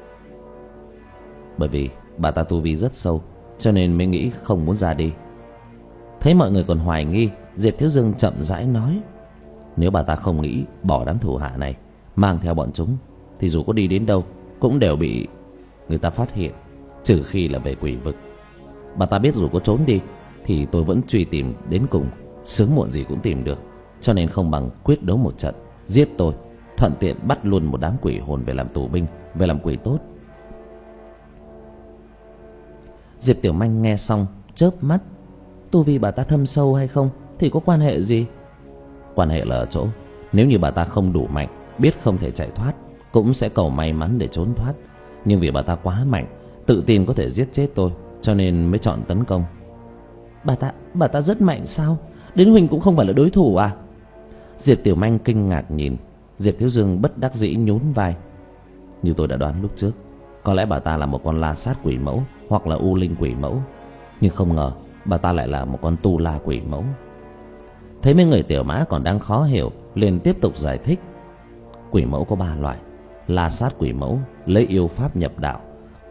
Bởi vì bà ta tu vi rất sâu, cho nên mới nghĩ không muốn ra đi. Thấy mọi người còn hoài nghi, Diệp Thiếu Dương chậm rãi nói, nếu bà ta không nghĩ bỏ đám thủ hạ này, mang theo bọn chúng, thì dù có đi đến đâu cũng đều bị người ta phát hiện, trừ khi là về quỷ vực. Bà ta biết dù có trốn đi thì tôi vẫn truy tìm đến cùng, sớm muộn gì cũng tìm được, cho nên không bằng quyết đấu một trận, giết tôi, thuận tiện bắt luôn một đám quỷ hồn về làm tù binh, về làm quỷ tốt. Diệp Tiểu Manh nghe xong chớp mắt. Tu vi bà ta thâm sâu hay không thì có quan hệ gì? Quan hệ là ở chỗ, nếu như bà ta không đủ mạnh, biết không thể chạy thoát, cũng sẽ cầu may mắn để trốn thoát. Nhưng vì bà ta quá mạnh, tự tin có thể giết chết tôi, cho nên mới chọn tấn công. Bà ta, bà ta rất mạnh sao? Đến Huỳnh cũng không phải là đối thủ à? Diệp Tiểu Manh kinh ngạc nhìn. Diệp Thiếu Dương bất đắc dĩ nhún vai. Như tôi đã đoán lúc trước, có lẽ bà ta là một con la sát quỷ mẫu, hoặc là u linh quỷ mẫu. Nhưng không ngờ bà ta lại là một con tu la quỷ mẫu. Thấy mấy người Tiểu Mã còn đang khó hiểu, liền tiếp tục giải thích. Quỷ mẫu có ba loại: la sát quỷ mẫu lấy yêu pháp nhập đạo,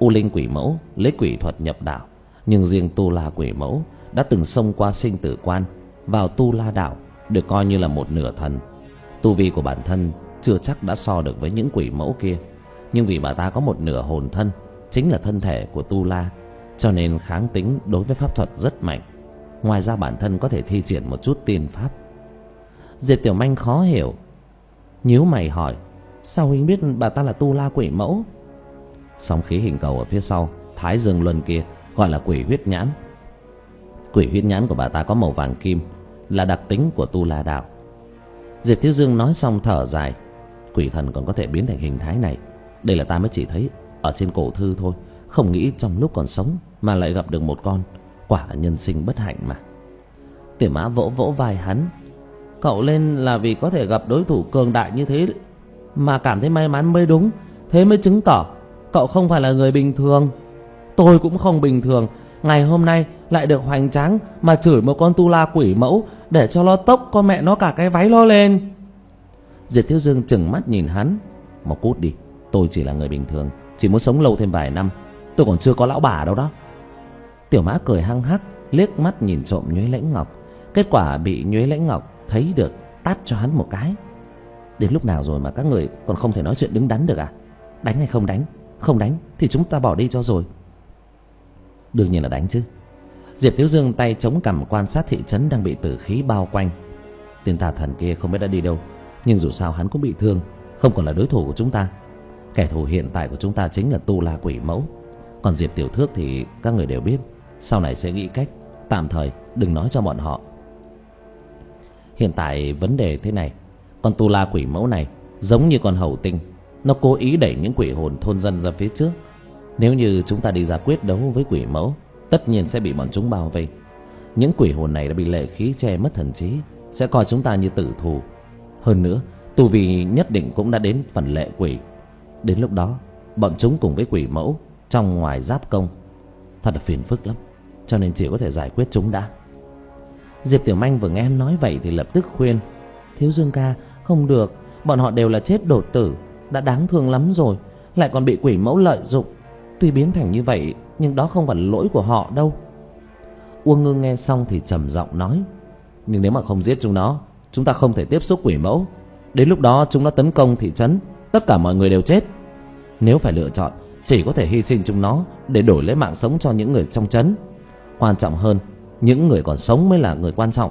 U Linh Quỷ Mẫu lấy quỷ thuật nhập đạo, nhưng riêng Tu La Quỷ Mẫu đã từng xông qua sinh tử quan vào Tu La đạo, được coi như là một nửa thần. Tu vi của bản thân chưa chắc đã so được với những quỷ mẫu kia, nhưng vì bà ta có một nửa hồn thân, chính là thân thể của Tu La, cho nên kháng tính đối với pháp thuật rất mạnh. Ngoài ra bản thân có thể thi triển một chút tiên pháp. Diệp Tiểu Manh khó hiểu, nhíu mày hỏi: sao huynh biết bà ta là Tu La Quỷ Mẫu? Sóng khí hình cầu ở phía sau Thái Dương Luân kia gọi là quỷ huyết nhãn. Quỷ huyết nhãn của bà ta có màu vàng kim, là đặc tính của Tu La đạo. Diệp Thiếu Dương nói xong thở dài: quỷ thần còn có thể biến thành hình thái này, đây là ta mới chỉ thấy ở trên cổ thư thôi, không nghĩ trong lúc còn sống mà lại gặp được một con, quả là nhân sinh bất hạnh mà. Tiểu Mã vỗ vỗ vai hắn: cậu lên là vì có thể gặp đối thủ cường đại như thế mà cảm thấy may mắn mới đúng, thế mới chứng tỏ cậu không phải là người bình thường. Tôi cũng không bình thường, ngày hôm nay lại được hoành tráng mà chửi một con Tu La Quỷ Mẫu để cho nó tốc con mẹ nó cả cái váy lo lên. Diệp Thiếu Dương chừng mắt nhìn hắn: mau cút đi, tôi chỉ là người bình thường, chỉ muốn sống lâu thêm vài năm, tôi còn chưa có lão bà đâu đó. Tiểu Mã cười hăng hắc, liếc mắt nhìn trộm Nhuế Lãnh Ngọc, kết quả bị Nhuế Lãnh Ngọc thấy được tát cho hắn một cái. Đến lúc nào rồi mà các người còn không thể nói chuyện đứng đắn được à? Đánh hay không đánh? Không đánh thì chúng ta bỏ đi cho rồi. Đương nhiên là đánh chứ. Diệp Thiếu Dương tay chống cằm quan sát thị trấn đang bị tử khí bao quanh. Tên tà thần kia không biết đã đi đâu, nhưng dù sao hắn cũng bị thương, không còn là đối thủ của chúng ta. Kẻ thù hiện tại của chúng ta chính là Tu La Quỷ Mẫu. Còn Diệp Tiểu Thước thì các người đều biết, sau này sẽ nghĩ cách, tạm thời đừng nói cho bọn họ. Hiện tại vấn đề thế này, con Tu La Quỷ Mẫu này giống như con hầu tinh, nó cố ý đẩy những quỷ hồn thôn dân ra phía trước. Nếu như chúng ta đi ra quyết đấu với quỷ mẫu, tất nhiên sẽ bị bọn chúng bao vây. Những quỷ hồn này đã bị lệ khí che mất thần trí, sẽ coi chúng ta như tử thù. Hơn nữa, tu vi nhất định cũng đã đến phần lệ quỷ. Đến lúc đó, bọn chúng cùng với quỷ mẫu trong ngoài giáp công, thật là phiền phức lắm, cho nên chỉ có thể giải quyết chúng đã. Diệp Tiểu Manh vừa nghe nói vậy thì lập tức khuyên: Thiếu Dương ca, không được, bọn họ đều là chết đột tử, đã đáng thương lắm rồi, lại còn bị quỷ mẫu lợi dụng. Tuy biến thành như vậy, nhưng đó không phải là lỗi của họ đâu. Uông Ngưng nghe xong thì trầm giọng nói: nhưng nếu mà không giết chúng nó, chúng ta không thể tiếp xúc quỷ mẫu. Đến lúc đó chúng nó tấn công thị trấn, tất cả mọi người đều chết. Nếu phải lựa chọn, chỉ có thể hy sinh chúng nó để đổi lấy mạng sống cho những người trong trấn. Quan trọng hơn, những người còn sống mới là người quan trọng.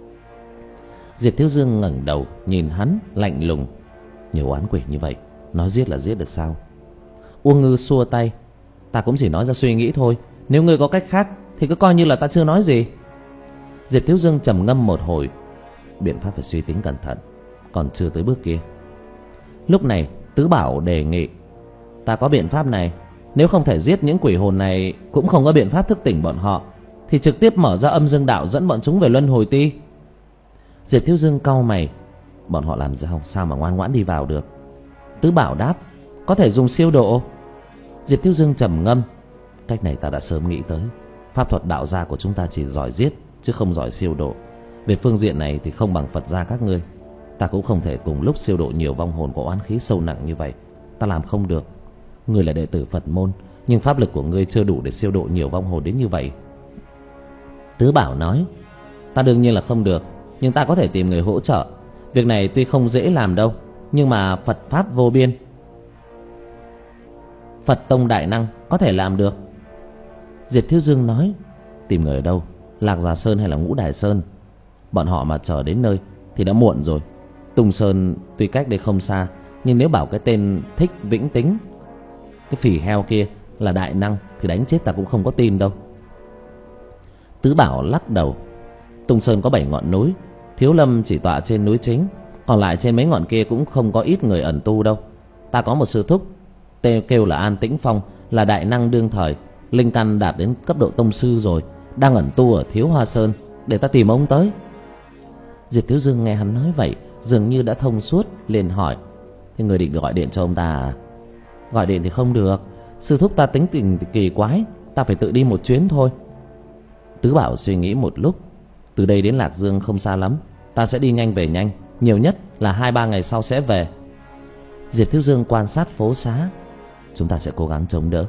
Diệp Thiếu Dương ngẩng đầu nhìn hắn lạnh lùng: nhiều oán quỷ như vậy, nói giết là giết được sao? Uông Ngư xua tay: ta cũng chỉ nói ra suy nghĩ thôi, nếu ngươi có cách khác thì cứ coi như là ta chưa nói gì. Diệp Thiếu Dương trầm ngâm một hồi: biện pháp phải suy tính cẩn thận, còn chưa tới bước kia. Lúc này Tứ Bảo đề nghị: ta có biện pháp này, nếu không thể giết những quỷ hồn này, cũng không có biện pháp thức tỉnh bọn họ, thì trực tiếp mở ra âm dương đạo dẫn bọn chúng về luân hồi ti. Diệp Thiếu Dương cau mày: bọn họ làm sao sao mà ngoan ngoãn đi vào được? Tứ Bảo đáp: có thể dùng siêu độ. Diệp Thiếu Dương trầm ngâm: cách này ta đã sớm nghĩ tới. Pháp thuật đạo gia của chúng ta chỉ giỏi giết chứ không giỏi siêu độ. Về phương diện này thì không bằng Phật gia các ngươi. Ta cũng không thể cùng lúc siêu độ nhiều vong hồn có oán khí sâu nặng như vậy, ta làm không được. Ngươi là đệ tử Phật môn, nhưng pháp lực của ngươi chưa đủ để siêu độ nhiều vong hồn đến như vậy. Tứ Bảo nói: ta đương nhiên là không được, nhưng ta có thể tìm người hỗ trợ. Việc này tuy không dễ làm đâu, nhưng mà Phật pháp vô biên, Phật tông đại năng có thể làm được. Diệp Thiếu Dương nói: tìm người ở đâu? Lạc Già Sơn hay là Ngũ Đài Sơn? Bọn họ mà chờ đến nơi thì đã muộn rồi. Tùng Sơn tuy cách đây không xa, nhưng nếu bảo cái tên Thích Vĩnh Tính, cái phỉ heo kia là đại năng thì đánh chết ta cũng không có tin đâu. Tứ Bảo lắc đầu: Tùng Sơn có bảy ngọn núi, Thiếu Lâm chỉ tọa trên núi chính, còn lại trên mấy ngọn kia cũng không có ít người ẩn tu đâu. Ta có một sư thúc tên kêu là An Tĩnh Phong, là đại năng đương thời, linh căn đạt đến cấp độ tông sư rồi, đang ẩn tu ở Thiếu Hoa Sơn, để ta tìm ông tới. Diệp Thiếu Dương nghe hắn nói vậy, dường như đã thông suốt, liền hỏi: thế người định gọi điện cho ông ta à? Gọi điện thì không được, sư thúc ta tính tình kỳ quái, ta phải tự đi một chuyến thôi. Tứ Bảo suy nghĩ một lúc: từ đây đến Lạc Dương không xa lắm, ta sẽ đi nhanh về nhanh, nhiều nhất là hai ba ngày sau sẽ về. Diệp Thiếu Dương quan sát phố xá: chúng ta sẽ cố gắng chống đỡ,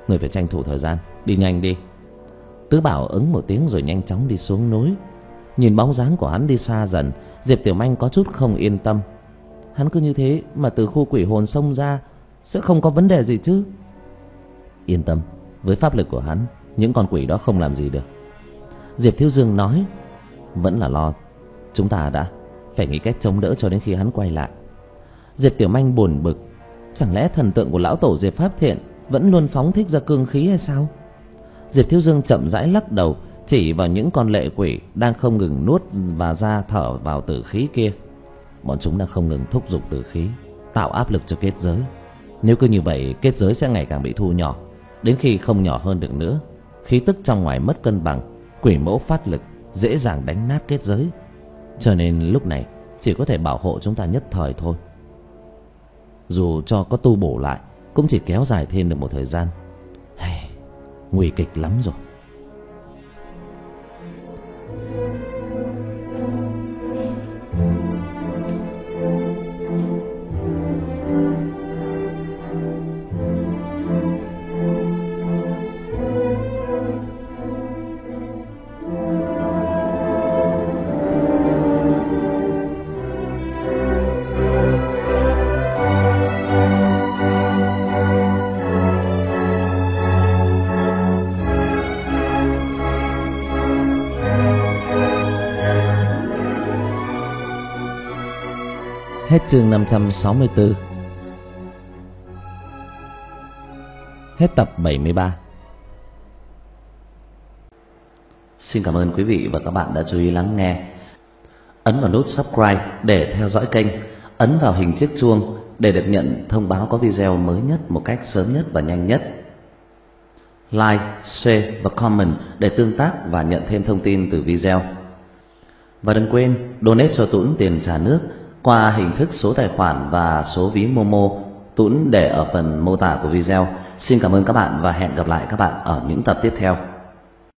Người phải tranh thủ thời gian, đi nhanh đi. Tứ Bảo ứng một tiếng rồi nhanh chóng đi xuống núi. Nhìn bóng dáng của hắn đi xa dần, Diệp Tiểu Manh có chút không yên tâm. Hắn cứ như thế mà từ khu quỷ hồn xông ra sẽ không có vấn đề gì chứ? Yên tâm, với pháp lực của hắn, những con quỷ đó không làm gì được. Diệp Thiếu Dương nói. Vẫn là lo. Chúng ta đã phải nghĩ cách chống đỡ cho đến khi hắn quay lại. Diệp Tiểu Manh buồn bực. Chẳng lẽ thần tượng của lão tổ Diệp Pháp Thiện vẫn luôn phóng thích ra cương khí hay sao? Diệp Thiếu Dương chậm rãi lắc đầu, chỉ vào những con lệ quỷ đang không ngừng nuốt và ra thở vào tử khí kia. Bọn chúng đang không ngừng thúc giục tử khí, tạo áp lực cho kết giới. Nếu cứ như vậy, kết giới sẽ ngày càng bị thu nhỏ, đến khi không nhỏ hơn được nữa, khí tức trong ngoài mất cân bằng, quỷ mẫu phát lực, dễ dàng đánh nát kết giới. Cho nên lúc này chỉ có thể bảo hộ chúng ta nhất thời thôi. Dù cho có tu bổ lại, cũng chỉ kéo dài thêm được một thời gian. Hey, nguy kịch lắm rồi. Hết chương năm trăm sáu mươi tư. Hết tập bảy mươi ba. Xin cảm ơn quý vị và các bạn đã chú ý lắng nghe. Ấn vào nút subscribe để theo dõi kênh. Ấn vào hình chiếc chuông để được nhận thông báo có video mới nhất một cách sớm nhất và nhanh nhất. Like, share và comment để tương tác và nhận thêm thông tin từ video. Và đừng quên donate cho Tuấn tiền trả nước qua hình thức số tài khoản và số ví Momo, Tuấn để ở phần mô tả của video. Xin cảm ơn các bạn và hẹn gặp lại các bạn ở những tập tiếp theo.